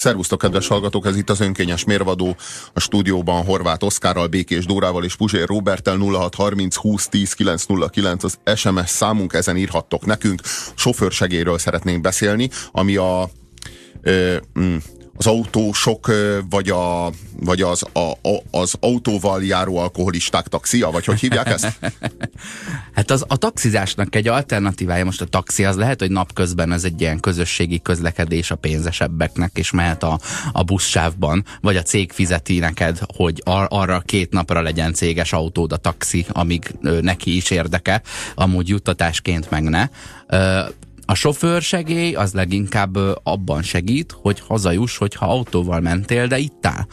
Szervusztok, kedves hallgatók, ez itt az Önkényes Mérvadó, a stúdióban Horváth Oszkárral, Békés Dórával és Puzsér Róberttel. 0630 20 10 909 az SMS számunk, ezen írhattok nekünk. Sofőrsegélyről szeretnénk beszélni, ami az autósok, vagy az autóval járó alkoholisták taxia, vagy hogy hívják ezt? Hát a taxizásnak egy alternatívája, most a taxi az lehet, hogy napközben ez egy ilyen közösségi közlekedés a pénzesebbeknek, és mehet a buszsávban, vagy a cég fizeti neked, hogy arra 2 napra legyen céges autód, a taxi, amíg neki is érdeke, amúgy juttatásként meg ne. A sofőrsegély az leginkább abban segít, hogy hazajuss, hogyha autóval mentél, de ittál.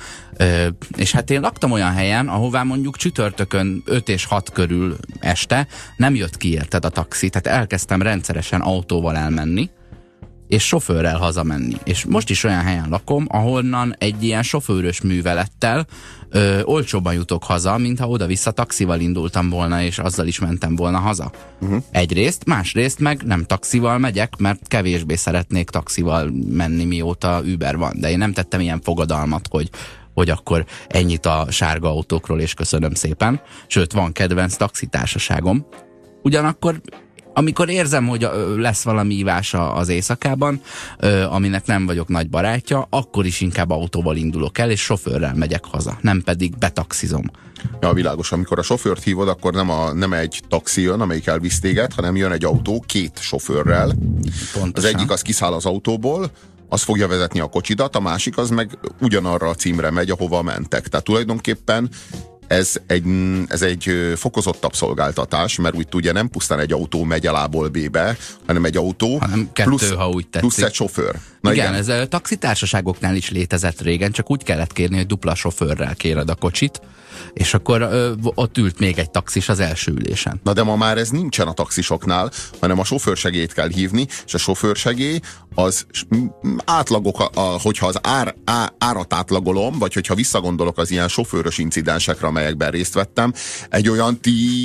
És hát én laktam olyan helyen, ahová mondjuk csütörtökön 5 és 6 körül este nem jött ki érted a taxi, tehát elkezdtem rendszeresen autóval elmenni, és sofőrrel hazamenni. És most is olyan helyen lakom, ahonnan egy ilyen sofőrös művelettel olcsóbban jutok haza, mintha oda-vissza taxival indultam volna, és azzal is mentem volna haza. Egyrészt, másrészt meg nem taxival megyek, mert kevésbé szeretnék taxival menni, mióta Uber van. De én nem tettem ilyen fogadalmat, hogy akkor ennyit a sárga autókról, és köszönöm szépen. Sőt, van kedvenc taxitársaságom. Ugyanakkor amikor érzem, hogy lesz valami ívása az éjszakában, aminek nem vagyok nagy barátja, akkor is inkább autóval indulok el, és sofőrrel megyek haza, nem pedig betaxizom. Ja, világos. Amikor a sofőrt hívod, akkor nem egy taxi jön, amelyik elvisz téged, hanem jön egy autó 2 sofőrrel. Pontosan. Az egyik az kiszáll az autóból, az fogja vezetni a kocsidat, a másik az meg ugyanarra a címre megy, ahova mentek. Tehát tulajdonképpen ez egy fokozottabb szolgáltatás, mert úgy tudja, nem pusztán egy autó megy el A-ból B-be, hanem egy autó, hanem 2, ha úgy tetszik. Plusz egy sofőr. Na igen, ez a taxitársaságoknál is létezett régen, csak úgy kellett kérni, hogy dupla sofőrrel kéred a kocsit, és akkor ott ült még egy taxis az első ülésen. Na de ma már ez nincsen a taxisoknál, hanem a sofőrsegélyt kell hívni, és a sofőrsegély az átlagok, hogyha az árat átlagolom, vagy hogyha visszagondolok az ilyen sofőrös incidensekre, amelyekben részt vettem, egy olyan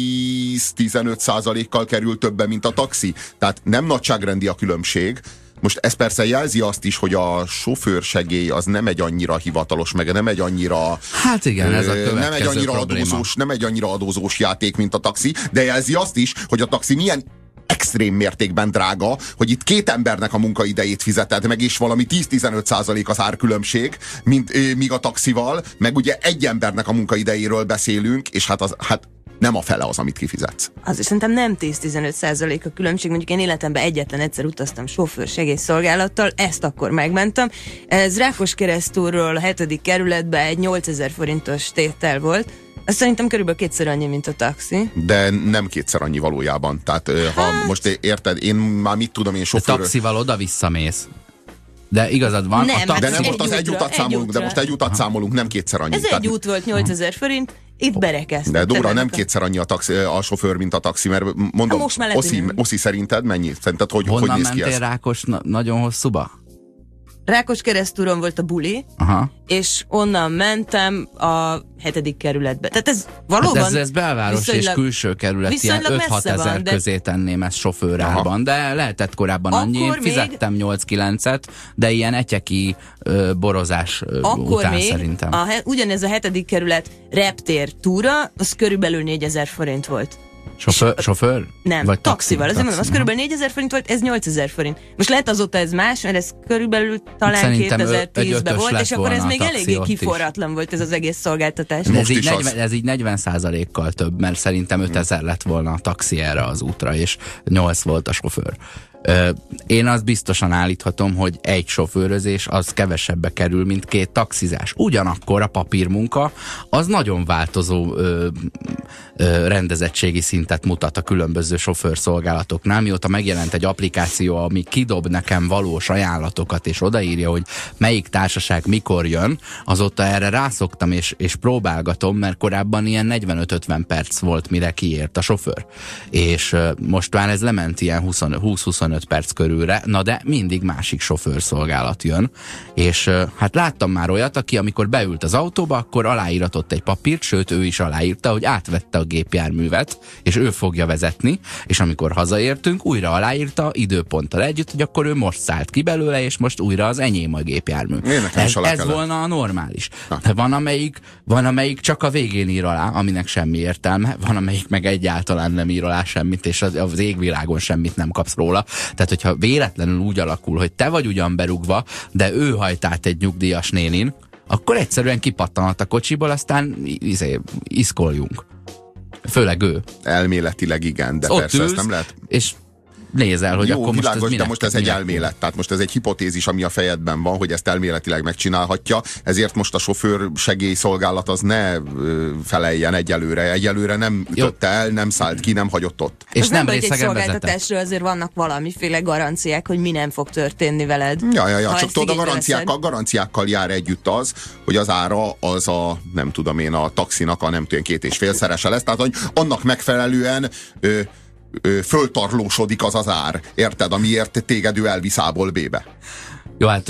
10-15%-kal kerül többe, mint a taxi. Tehát nem nagyságrendi a különbség. Most ez persze jelzi azt is, hogy a sofőrsegély az nem egy annyira hivatalos, meg nem egy annyira... Hát igen, ez a következő nem egy annyira adózós játék, mint a taxi, de jelzi azt is, hogy a taxi milyen extrém mértékben drága, hogy itt 2 embernek a munkaidejét fizeted meg, és valami 10-15% az árkülönbség, míg a taxival, meg ugye egy embernek a munkaidejéről beszélünk, és hát nem a fele az, amit kifizetsz. Az is szerintem nem 10-15% a különbség. Mondjuk én életemben egyetlen egyszer utaztam sofőrsegélyszolgálattal, ezt akkor megmentem. Ez Rákoskeresztúrról a 7. kerületben egy 8000 forintos tétel volt. Ez szerintem körülbelül 2-szer annyi, mint a taxi. De nem 2-szer annyi valójában. Tehát ha most érted, én már mit tudom, én sofőr... Taxival oda-visszamész. De igazad van. Nem, de nem most az egy utat számolunk, de most egy utat számolunk, nem 2-szer annyi. Ez egy út volt, 8000 forint, itt berekeztem. De Dóra, nem 2-szer annyi a sofőr, mint a taxi, mert mondom, Oszi, szerinted mennyi? Szerinted, hogy néz ki ez? Honnan mentél Rákos nagyon hosszúba? Rákoskeresztúron volt a buli, és onnan mentem a 7. kerületbe. Tehát ez valóban... Hát ez belváros és külső kerület, ilyen 5-6 ezer közé tenném ezt sofőrárban, de lehetett korábban annyi. Én fizettem 8-9-et, de ilyen etyeki borozás után még szerintem. Ugyanez a 7. kerület reptér túra, az körülbelül 4000 forint volt. Sofőr? Nem, vagy taxival. Azért mondom, az körülbelül 4000 forint volt, ez 8000 forint. Most lehet azóta ez más, mert ez körülbelül talán 2010-ben volt, és akkor ez még eléggé kiforratlan volt ez az egész szolgáltatás. Ez így 40%-kal több, mert szerintem 5000 lett volna a taxi erre az útra, és 8 volt a sofőr. Én azt biztosan állíthatom, hogy egy sofőrözés az kevesebbe kerül, mint 2 taxizás. Ugyanakkor a papírmunka az nagyon változó rendezettségi szintet mutat a különböző sofőrszolgálatoknál. Mióta megjelent egy applikáció, ami kidob nekem valós ajánlatokat, és odaírja, hogy melyik társaság mikor jön, azóta erre rászoktam, és próbálgatom, mert korábban ilyen 45-50 perc volt, mire kiért a sofőr. És most már ez lement ilyen 20-25 perc körülre, na de mindig másik sofőrszolgálat jön, és hát láttam már olyat, aki amikor beült az autóba, akkor aláíratott egy papírt, sőt ő is aláírta, hogy átvette a gépjárművet, és ő fogja vezetni, és amikor hazaértünk, újra aláírta időponttal együtt, hogy akkor ő most szállt ki belőle, és most újra az enyém a gépjármű. Ez volna a normális. De van, amelyik csak a végén ír alá, aminek semmi értelme, van, amelyik meg egyáltalán nem ír alá semmit, és az égvilágon semmit nem kapsz róla. Tehát, hogyha véletlenül úgy alakul, hogy te vagy ugyan berúgva, de ő hajt át egy nyugdíjas nénin, akkor egyszerűen kipattanhat a kocsiból, aztán iszkoljunk. Főleg ő. Elméletileg igen, de persze ezt nem lehet. És nézel, hogy jó, akkor világos, most ez de most ez egy elmélet, tehát most ez egy hipotézis, ami a fejedben van, hogy ezt elméletileg megcsinálhatja, ezért most a sofőr segélyszolgálat az ne feleljen egyelőre nem ütötte el, nem szállt ki, nem hagyott ott. És nem részegen szolgáltatásról azért vannak valamiféle garanciák, hogy mi nem fog történni veled. Ja, csak tudod, a garanciákkal jár együtt az, hogy az ára az a, nem tudom én, a taxinak a nem tudom 2,5-szerese lesz, tehát hogy annak megfelelően föltarlósodik az ár, érted, amiért téged ő elvisz A-ból B-be. Jó, hát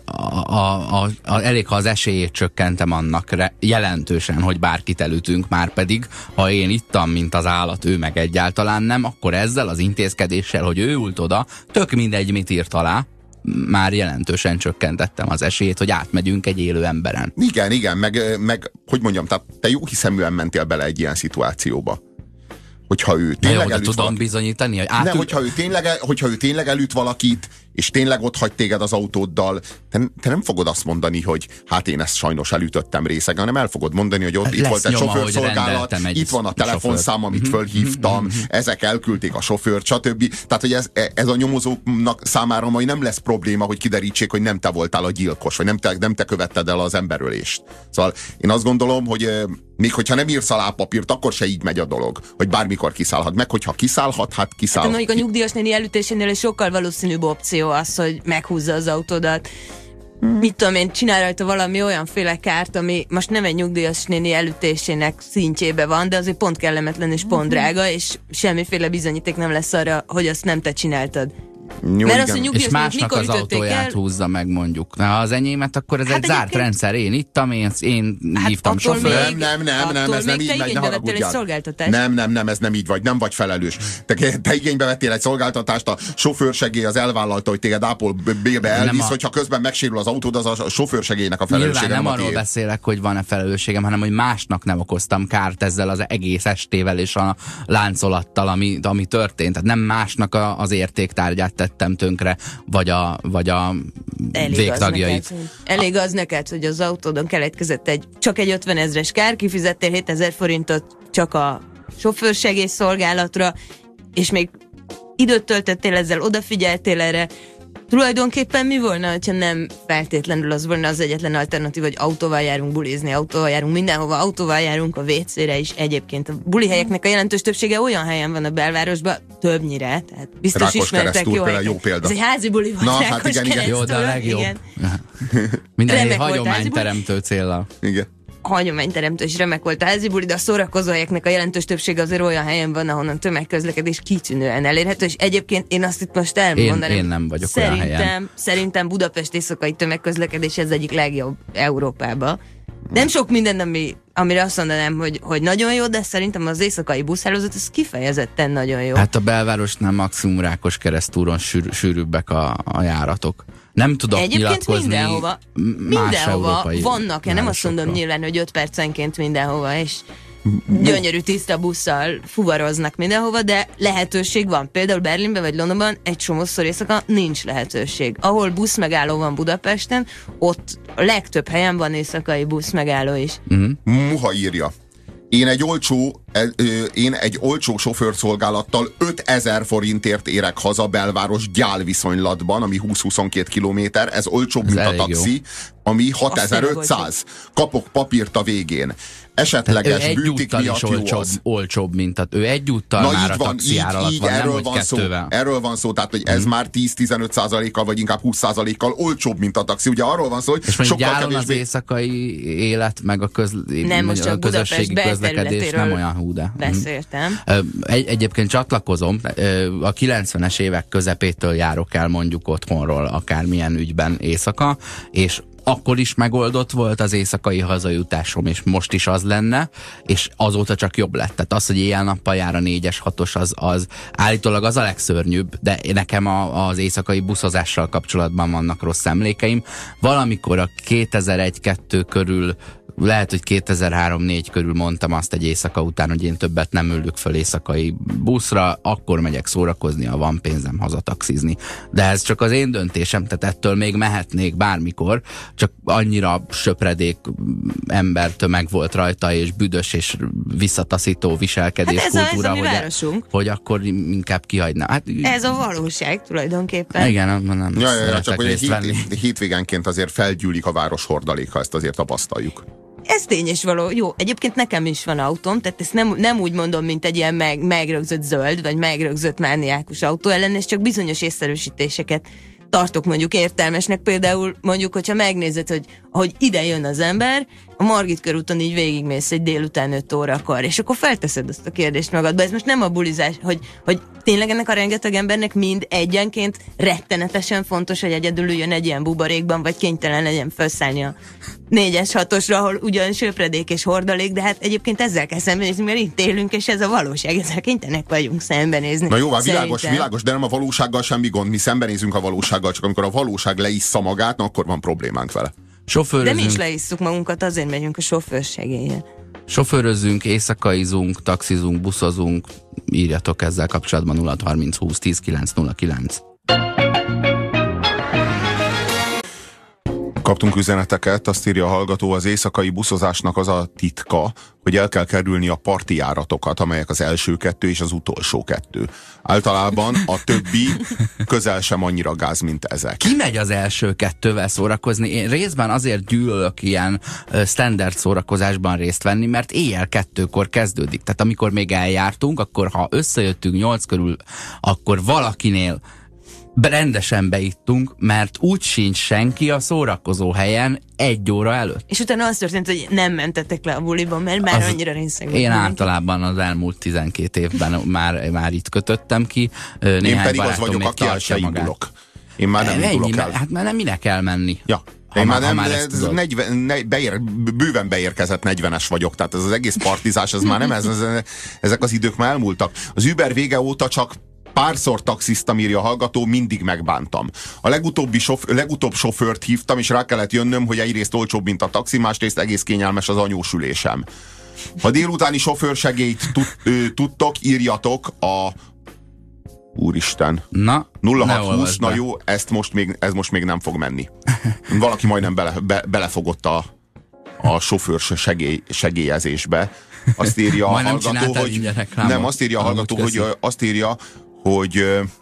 elég, ha az esélyét csökkentem annak jelentősen, hogy bárkit elütünk, már pedig, ha én ittam, mint az állat, ő meg egyáltalán nem, akkor ezzel az intézkedéssel, hogy ő ült oda, tök mindegy, mit írt alá, már jelentősen csökkentettem az esélyét, hogy átmegyünk egy élő emberen. Igen, meg hogy mondjam, tehát te jó hiszeműen mentél bele egy ilyen szituációba. Hogyha ő tényleg elüt tudom bizonyítani, hogy nem, hogyha ő tényleg elüt valakit, és tényleg ott hagy téged az autóddal, te nem fogod azt mondani, hogy hát én ezt sajnos elütöttem részegen, hanem el fogod mondani, hogy ott itt volt egy sofőrszolgálat, itt van a telefonszám, amit fölhívtam, ezek elküldték a sofőrt, stb. Tehát, hogy ez a nyomozóknak számára majd nem lesz probléma, hogy kiderítsék, hogy nem te voltál a gyilkos, vagy nem te követted el az emberölést. Szóval én azt gondolom, hogy még hogyha nem írsz alá papírt, akkor se így megy a dolog, hogy bármikor kiszállhat. Meg hogyha kiszállhat, hát kiszáll. Hát mondjuk a nyugdíjas néni elütésénél sokkal valószínűbb opció az, hogy meghúzza az autódat. Mit tudom én, csinál rajta valami olyanféle kárt, ami most nem egy nyugdíjas néni elütésének szintjébe van, de azért pont kellemetlen és pont drága, és semmiféle bizonyíték nem lesz arra, hogy azt nem te csináltad. Jó, mert az, és másnak az autóját húzza meg, mondjuk. Na, az enyémet, akkor ez egy zárt rendszer. Én ittam, én hívtam sofőr. Nem, ez nem így megy, ne haragudjál. Nem, ez nem így vagy, nem vagy felelős. Te igénybe vettél egy szolgáltatást, a sofőrsegély az elvállalta, hogy téged A-ból B-be elvisz, hogyha közben megsérül az autód, az a sofőrsegélynek a felelőssége. Nyilván nem arról beszélek, hogy van-e felelősségem, hanem hogy másnak nem okoztam kárt ezzel az egész estével és a láncolattal, ami történt. Tehát nem másnak az értéktárgyát tettem tönkre, vagy a végtagjait. Elég az neked, hogy az autódon keletkezett csak egy 50 000-es kár, kifizettél 7000 forintot csak a sofőrsegélyszolgálatra, és még időt töltöttél ezzel, odafigyeltél erre. Tulajdonképpen mi volna, ha nem feltétlenül az volna az egyetlen alternatív, hogy autóval járunk bulizni, autóval járunk mindenhova, autóval járunk a WC-re is. Egyébként a bulihelyeknek a jelentős többsége olyan helyen van a belvárosban, többnyire, tehát biztos Rákos ismertek jó példa. Ez egy házi buli volt. Na, hát igen. Jó, de a legjobb. Minden hagyományteremtő céllal. Igen. Hagyományteremtő és remek volt a házi buli, de a szórakozó helyeknek a jelentős többsége azért olyan helyen van, ahonnan tömegközlekedés kitűnően elérhető, és egyébként én azt itt most elmondanám. Én nem vagyok olyan helyen. Szerintem Budapest éjszakai tömegközlekedés ez egyik legjobb Európában. Nem sok minden, amire azt mondanám, hogy nagyon jó, de szerintem az éjszakai buszhálózat az kifejezetten nagyon jó. Hát a belvárosnál maximum Rákoskeresztúron sűrűbbek a járatok. Nem tudok egyébként nyilatkozni mindenhova vannak, én nem azt mondom nyilván, hogy 5 percenként mindenhova, és gyönyörű tiszta busszal fuvaroznak mindenhova, de lehetőség van. Például Berlinben vagy Londonban egy csomószor éjszaka nincs lehetőség. Ahol buszmegálló van Budapesten, ott a legtöbb helyen van éjszakai buszmegálló is. Muha írja. Én egy olcsó sofőrszolgálattal 5000 forintért érek haza belváros gyálviszonylatban, ami 20-22 kilométer, ez olcsóbb, mint a taxi, jó. Ami 6500. Kapok papírt a végén. Esetleges bűtik miatt jó az. Olcsóbb, mint ő egyúttal már a taxi ár alatt van, nem, hogy kettővel. Erről van szó, tehát hogy ez már 10-15%-kal, vagy inkább 20%-kal olcsóbb, mint a taxi. Ugye arról van szó, hogy és sokkal kevésbé... az éjszakai élet, meg a közösségi közlekedés nem olyan hú, de. Beszéltem. Egyébként csatlakozom, a 90-es évek közepétől járok el mondjuk otthonról akármilyen ügyben éjszaka, és akkor is megoldott volt az éjszakai hazajutásom, és most is az lenne, és azóta csak jobb lett. Tehát az, hogy éjjel-nappal jár a 4-es, 6-os, az állítólag az a legszörnyűbb, de nekem az éjszakai buszozással kapcsolatban vannak rossz emlékeim. Valamikor a 2001-2 körül, lehet, hogy 2003-4 körül mondtam azt egy éjszaka után, hogy én többet nem ülök föl éjszakai buszra, akkor megyek szórakozni, ha van pénzem hazataxizni. De ez csak az én döntésem, tehát ettől még mehetnék bármikor, csak annyira söpredék embertömeg volt rajta, és büdös és visszataszító viselkedés kultúra, hogy akkor inkább kihagynám. Hát, ez a valóság tulajdonképpen. Igen, nem csak hogy hétvégenként azért felgyűlik a város hordaléka, ezt azért tapasztaljuk. Ez tény és való. Jó, egyébként nekem is van autóm, tehát ezt nem úgy mondom, mint egy ilyen megrögzött zöld, vagy megrögzött mániákus autó ellen, és csak bizonyos észszerűsítéseket tartok mondjuk értelmesnek. Például mondjuk, hogyha megnézed, hogy ide jön az ember, a Margit körúton így végigmész egy délután 5 órakor, és akkor felteszed azt a kérdést magadba. Ez most nem a bulizás, hogy tényleg ennek a rengeteg embernek mind egyenként rettenetesen fontos, hogy egyedül üljön egy ilyen buborékban, vagy kénytelen legyen felszállni a 4-es, 6-osra, ahol ugyan söpredék és hordalék, de hát egyébként ezzel kell szembenézni, mert itt élünk, és ez a valóság, ezzel kénytelenek vagyunk szembenézni. Na jó, világos, de nem a valósággal semmi gond, mi szembenézünk a valósággal, csak amikor a valóság leissza magát, na akkor van problémánk vele. De mi is leisszuk magunkat, azért megyünk a sofőrsegéllyel. Sofőrözünk, éjszakaizunk, taxizunk, buszozunk, írjatok ezzel kapcsolatban 0630 20 10 909. Kaptunk üzeneteket, azt írja a hallgató, az éjszakai buszozásnak az a titka, hogy el kell kerülni a parti járatokat, amelyek az első 2 és az utolsó 2. Általában a többi közel sem annyira gáz, mint ezek. Ki megy az első 2-vel szórakozni? Én részben azért gyűlölök ilyen standard szórakozásban részt venni, mert éjjel 2-kor kezdődik. Tehát amikor még eljártunk, akkor ha összejöttünk 8 körül, akkor valakinél rendesen beittunk, mert úgy sincs senki a szórakozó helyen 1 óra előtt. És utána az történt, hogy nem mentettek le a buliban, mert már annyira részeg volt. Én általában az elmúlt 12 évben már itt kötöttem ki. Én pedig az vagyok, aki el se indulok. Én már nem indulok el. Hát már nem minek elmenni. Ja. Én már nem, bőven beérkezett 40-es vagyok, tehát ez az egész partizás, ez már nem ezek az idők már elmúltak. Az Uber vége óta csak párszor taxisztam, írja a hallgató, mindig megbántam. A legutóbb sofőrt hívtam, és rá kellett jönnöm, hogy egyrészt olcsóbb, mint a taxi, másrészt egész kényelmes az anyósülésem. Ha délutáni sofőrsegélyt tudtok, írjatok a... Úristen. 0620, na jó, ez most még nem fog menni. Valaki majdnem belefogott a sofőr segélyezésbe. Azt írja a hallgató, hogy... Nem, azt írja a hallgató, hogy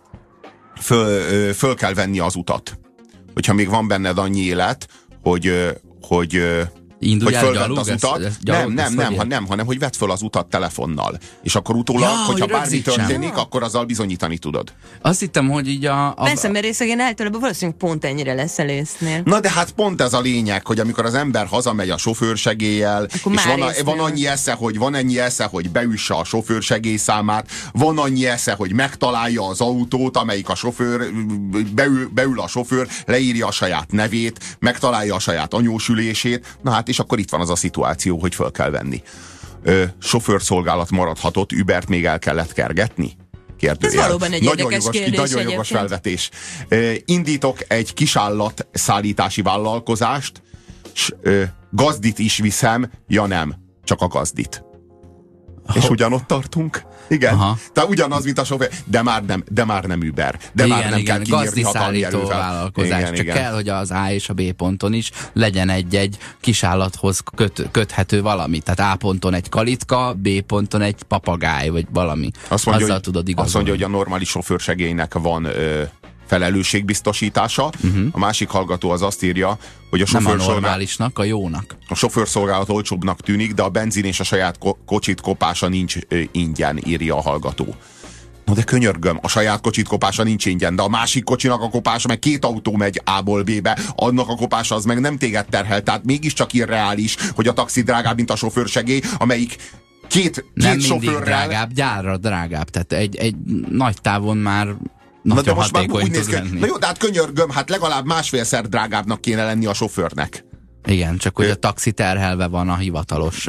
föl kell venni az utat. Hogyha még van benned annyi élet, hogy fölvedd az utat. Nem, hanem hogy vedd föl az utat telefonnal. És akkor utólag, hogyha bármi történik, akkor azzal bizonyítani tudod. Azt hittem, hogy így Persze, mert részegen általában valószínűleg pont ennyire lesz elésznél. Na de hát pont ez a lényeg, hogy amikor az ember hazamegy a sofőrsegéllyel, és van annyi esze, hogy beüsse a sofőrsegélyszámát, van annyi esze, hogy megtalálja az autót, amelyik a sofőr, beül a sofőr, leírja a saját nevét, megtalálja a saját anyósülését, na hát és akkor itt van az a szituáció, hogy föl kell venni. Sofőrszolgálat maradhatott, Ubert még el kellett kergetni? Kérdőjel. Ez valóban egy érdekes kérdés. Nagyon jogos felvetés. Indítok egy kisállat szállítási vállalkozást, s gazdit is viszem, ja nem, csak a gazdit. És ugyanott tartunk? Igen. Aha. Tehát ugyanaz, mint a sofőr, de már nem Uber. De már nem kell kinyírni hatalmi erővel. Vállalkozás. Csak kell, hogy az A és a B ponton is legyen egy kisállathoz köthető valami. Tehát A ponton egy kalitka, B ponton egy papagáj, vagy valami. Azzal tudod igazolni. Azt mondja, hogy a normális sofőrsegélynek van felelősségbiztosítása. A másik hallgató az azt írja, hogy a nem a normálisnak, a jónak. A sofőrszolgálat olcsóbbnak tűnik, de a benzin és a saját kocsit kopása nincs ingyen, írja a hallgató. Na de könyörgöm, a saját kocsit kopása nincs ingyen, de a másik kocsinak a kopása, meg 2 autó megy A-ból B-be, annak a kopása az meg nem téged terhel, tehát mégiscsak irreális, hogy a taxi drágább, mint a sofőrsegély, amelyik két nem sofőrrel... drágább, gyárra drágább, tehát egy nagy távon már Na de most már úgy néz ki. Na jó, de hát könyörgöm, hát legalább másfélszer drágábbnak kéne lenni a sofőrnek. Igen, csak hogy a taxi terhelve van a hivatalos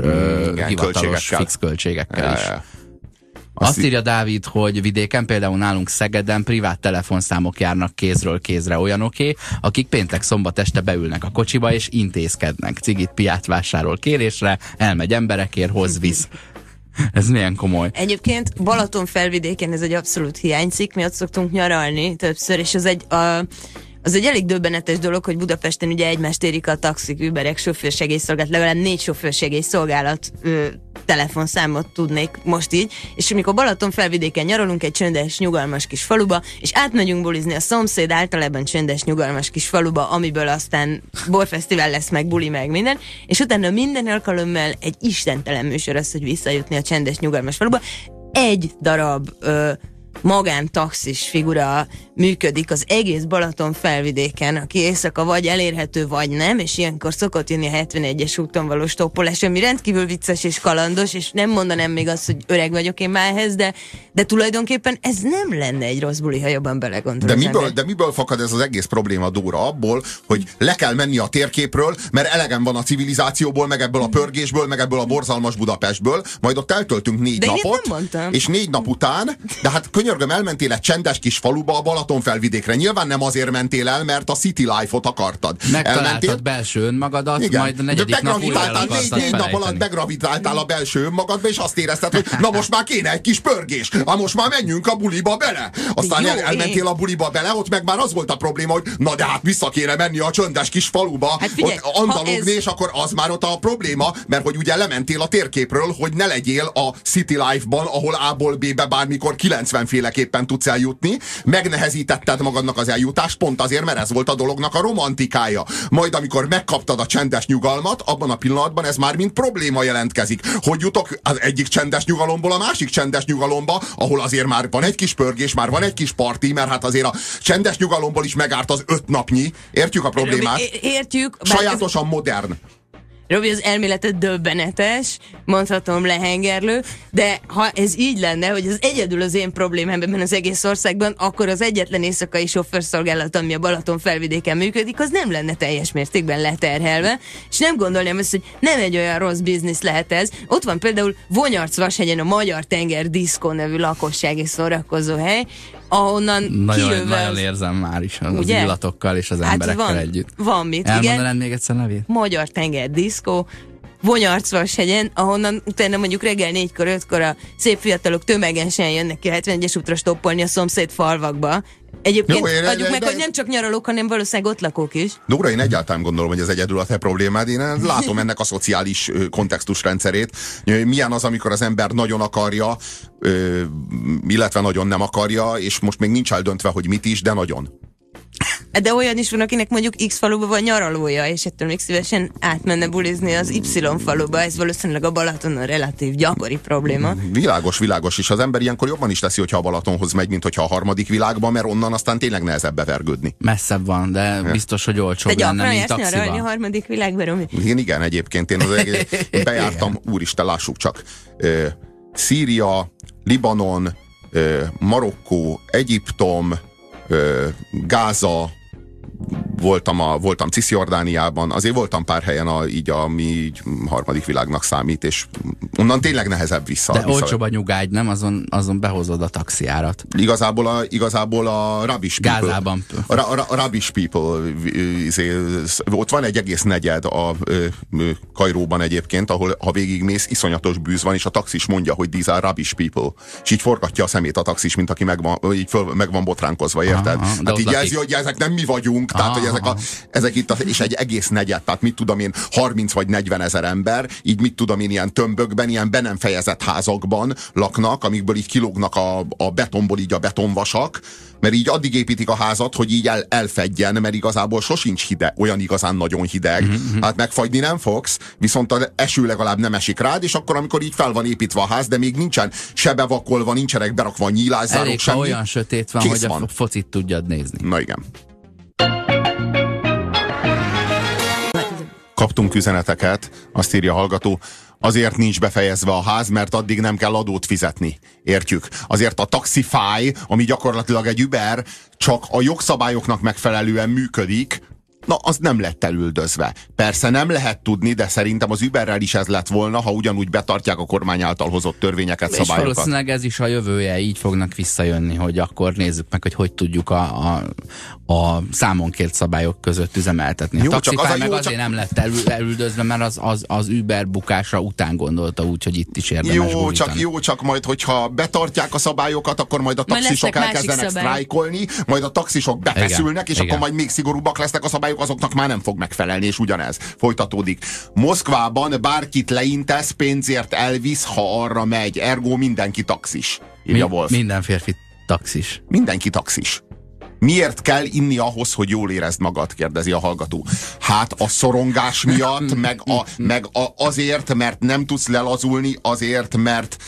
fix költségekkel is. Azt írja Dávid, hogy vidéken, például nálunk Szegeden privát telefonszámok járnak kézről kézre olyanoké, akik péntek-szombat este beülnek a kocsiba és intézkednek. Cigit, piát vásárol kérésre, elmegy emberekért, hoz-visz. Ez milyen komoly. Egyébként Balaton-felvidéken ez egy abszolút hiányzik, mi ott szoktunk nyaralni többször, és az egy elég döbbenetes dolog, hogy Budapesten ugye egymást érik a taxik, Uberek, sofőrsegélyszolgálat, legalább 4 sofőrsegélyszolgálat telefonszámot tudnék most így, és amikor Balaton felvidéken nyaralunk egy csöndes, nyugalmas kis faluba, és átmegyünk bulizni a szomszéd általában csöndes, nyugalmas kis faluba, amiből aztán borfesztivál lesz, meg buli, meg minden, és utána minden alkalommal egy istentelen műsor az, hogy visszajutni a csendes, nyugalmas faluba. Egy darab magántaxis figura működik az egész Balaton felvidéken, aki éjszaka vagy elérhető, vagy nem, és ilyenkor szokott jönni a 71-es úton való stoppolás, ami rendkívül vicces és kalandos, és nem mondanám még azt, hogy öreg vagyok én már ehhez, de tulajdonképpen ez nem lenne egy rossz buli, ha jobban belegondol. De miből fakad ez az egész probléma, Dóra? Abból, hogy le kell menni a térképről, mert elegem van a civilizációból, meg ebből a pörgésből, meg ebből a borzalmas Budapestből, majd ott eltöltünk 4 napot, és 4 nap után, de hát könyörgöm, elmentél egy csendes kis faluba a Balatonfelvidékre. Nyilván nem azért mentél el, mert a City Life-ot akartad. Megtaláltad belső önmagadat, igen, majd a negyedik nap újra négy nap alatt begravitáltál a belső önmagadba, és azt érezted, hogy na most már kéne egy kis pörgés. Most már menjünk a buliba bele. Aztán elmentél a buliba bele, ott meg már az volt a probléma, hogy na de hát vissza kéne menni a csöndes kis faluba, hát figyelj, ott andalogni, és akkor az már ott a probléma, mert hogy ugye lementél a térképről, hogy ne legyél a City Life-ban, ahol A-ból B-be bármikor 90 féleképpen tudsz eljutni, megnehezítetted magadnak az eljutást, pont azért, mert ez volt a dolognak a romantikája. Majd amikor megkaptad a csendes nyugalmat, abban a pillanatban ez már mint probléma jelentkezik. Hogy jutok az egyik csendes nyugalomból a másik csendes nyugalomba, ahol azért már van egy kis pörgés, már van egy kis parti, mert hát azért a csendes nyugalomból is megárt az 5 napnyi. Értjük a problémát? Értjük. Sajátosan modern. Robi, az elméletet döbbenetes, mondhatom lehengerlő, de ha ez így lenne, hogy ez egyedül az én problémám ebben az egész országban, akkor az egyetlen éjszakai sofőrszolgálat, ami a Balaton felvidéken működik, az nem lenne teljes mértékben leterhelve, és nem gondolnám azt, hogy nem egy olyan rossz biznisz lehet ez. Ott van például Vonyarc-Vashegyen a Magyar Tenger Diszkó nevű lakossági szórakozó hely, ahonnan nagyon érzem már is az illatokkal és az emberekkel együtt. Van mit, elmondanám még egyszer nevét? Magyar Tenger Diszkó, Vonyarc-Vashegyen, ahonnan utána mondjuk reggel 4-kor, 5-kor a szép fiatalok tömegesen jönnek ki a 71-es útra stoppolni a szomszéd falvakba. Egyébként adjuk meg, hogy nem csak nyaralók, hanem valószínűleg ott lakók is. Dóra, én egyáltalán gondolom, hogy ez egyedül a te problémád. Én látom ennek a szociális kontextusrendszerét. Milyen az, amikor az ember nagyon akarja, illetve nagyon nem akarja, és most még nincs eldöntve, hogy mit is, de nagyon. De olyan is van, akinek mondjuk X faluba van nyaralója, és ettől még szívesen átmenne bulizni az Y faluba. Ez valószínűleg a Balatonon relatív gyakori probléma. Világos, és az ember ilyenkor jobban is teszi, hogyha a Balatonhoz megy, mint hogyha a harmadik világba, mert onnan aztán tényleg nehezebb bevergődni. Messzebb van, de biztos, hogy olcsóbb lenne, mint taxival. De gyakran a harmadik világba, Romi? Igen, egyébként én bejártam, úristen, lássuk csak. Szíria, Libanon, Marokkó, Egyiptom, Gáza, voltam Cisjordániában, azért voltam pár helyen, ami így harmadik világnak számít, és onnan tényleg nehezebb vissza. De olcsóbb a nyugágy, nem? Azon behozod a taxiárat. Igazából a rubbish people. Gázában. A rubbish people. Ott van egy egész negyed a Kairóban egyébként, ahol ha végigmész, iszonyatos bűz van, és a taxis mondja, hogy these are rubbish people. És így forgatja a szemét a taxis, mint aki meg van botránkozva, érted? Hát így jelzi, hogy ezek nem mi vagyunk, tehát hogy ezek itt, és egy egész negyed, tehát mit tudom én, 30 vagy 40 ezer ember, így mit tudom én, ilyen tömbökben, ilyen be nem fejezett házakban laknak, amikből így kilógnak a betonból így a betonvasak, mert így addig építik a házat, hogy így elfedjen, mert igazából sosincs hideg, olyan igazán nagyon hideg. Hát megfagyni nem fogsz, viszont az eső legalább nem esik rád, és akkor, amikor így fel van építve a ház, de még nincsen se bevakolva, nincsenek berakva nyílászárók, elég, semmi. Olyan sötét van, hogy a focit tudjad nézni. Na igen. Kaptunk üzeneteket, azt írja a hallgató, azért nincs befejezve a ház, mert addig nem kell adót fizetni. Értjük. Azért a Taxify, ami gyakorlatilag egy Uber, csak a jogszabályoknak megfelelően működik, na, az nem lett elüldözve. Persze nem lehet tudni, de szerintem az Uberrel is ez lett volna, ha ugyanúgy betartják a kormány által hozott törvényeket, szabályokat. És valószínűleg ez is a jövője, így fognak visszajönni, hogy akkor nézzük meg, hogy tudjuk a számon kért szabályok között üzemeltetni. Jó, a Taxify meg csak azért nem lett elüldözve, mert az Uber bukása után gondolta úgy, hogy itt is érdemes gújtani. Jó, csak majd, hogyha betartják a szabályokat, akkor majd a taxisok elkezdenek sztrájkolni, majd a taxisok befeszülnek, és akkor majd még szigorúbbak lesznek a szabályok, azoknak már nem fog megfelelni, és ugyanez folytatódik. Moszkvában bárkit leintesz, pénzért elvisz, ha arra megy. Ergo mindenki taxis. Minden férfi taxis. Mindenki taxis. Miért kell inni ahhoz, hogy jól érezd magad? Kérdezi a hallgató. Hát a szorongás miatt, meg azért, mert nem tudsz lelazulni, azért,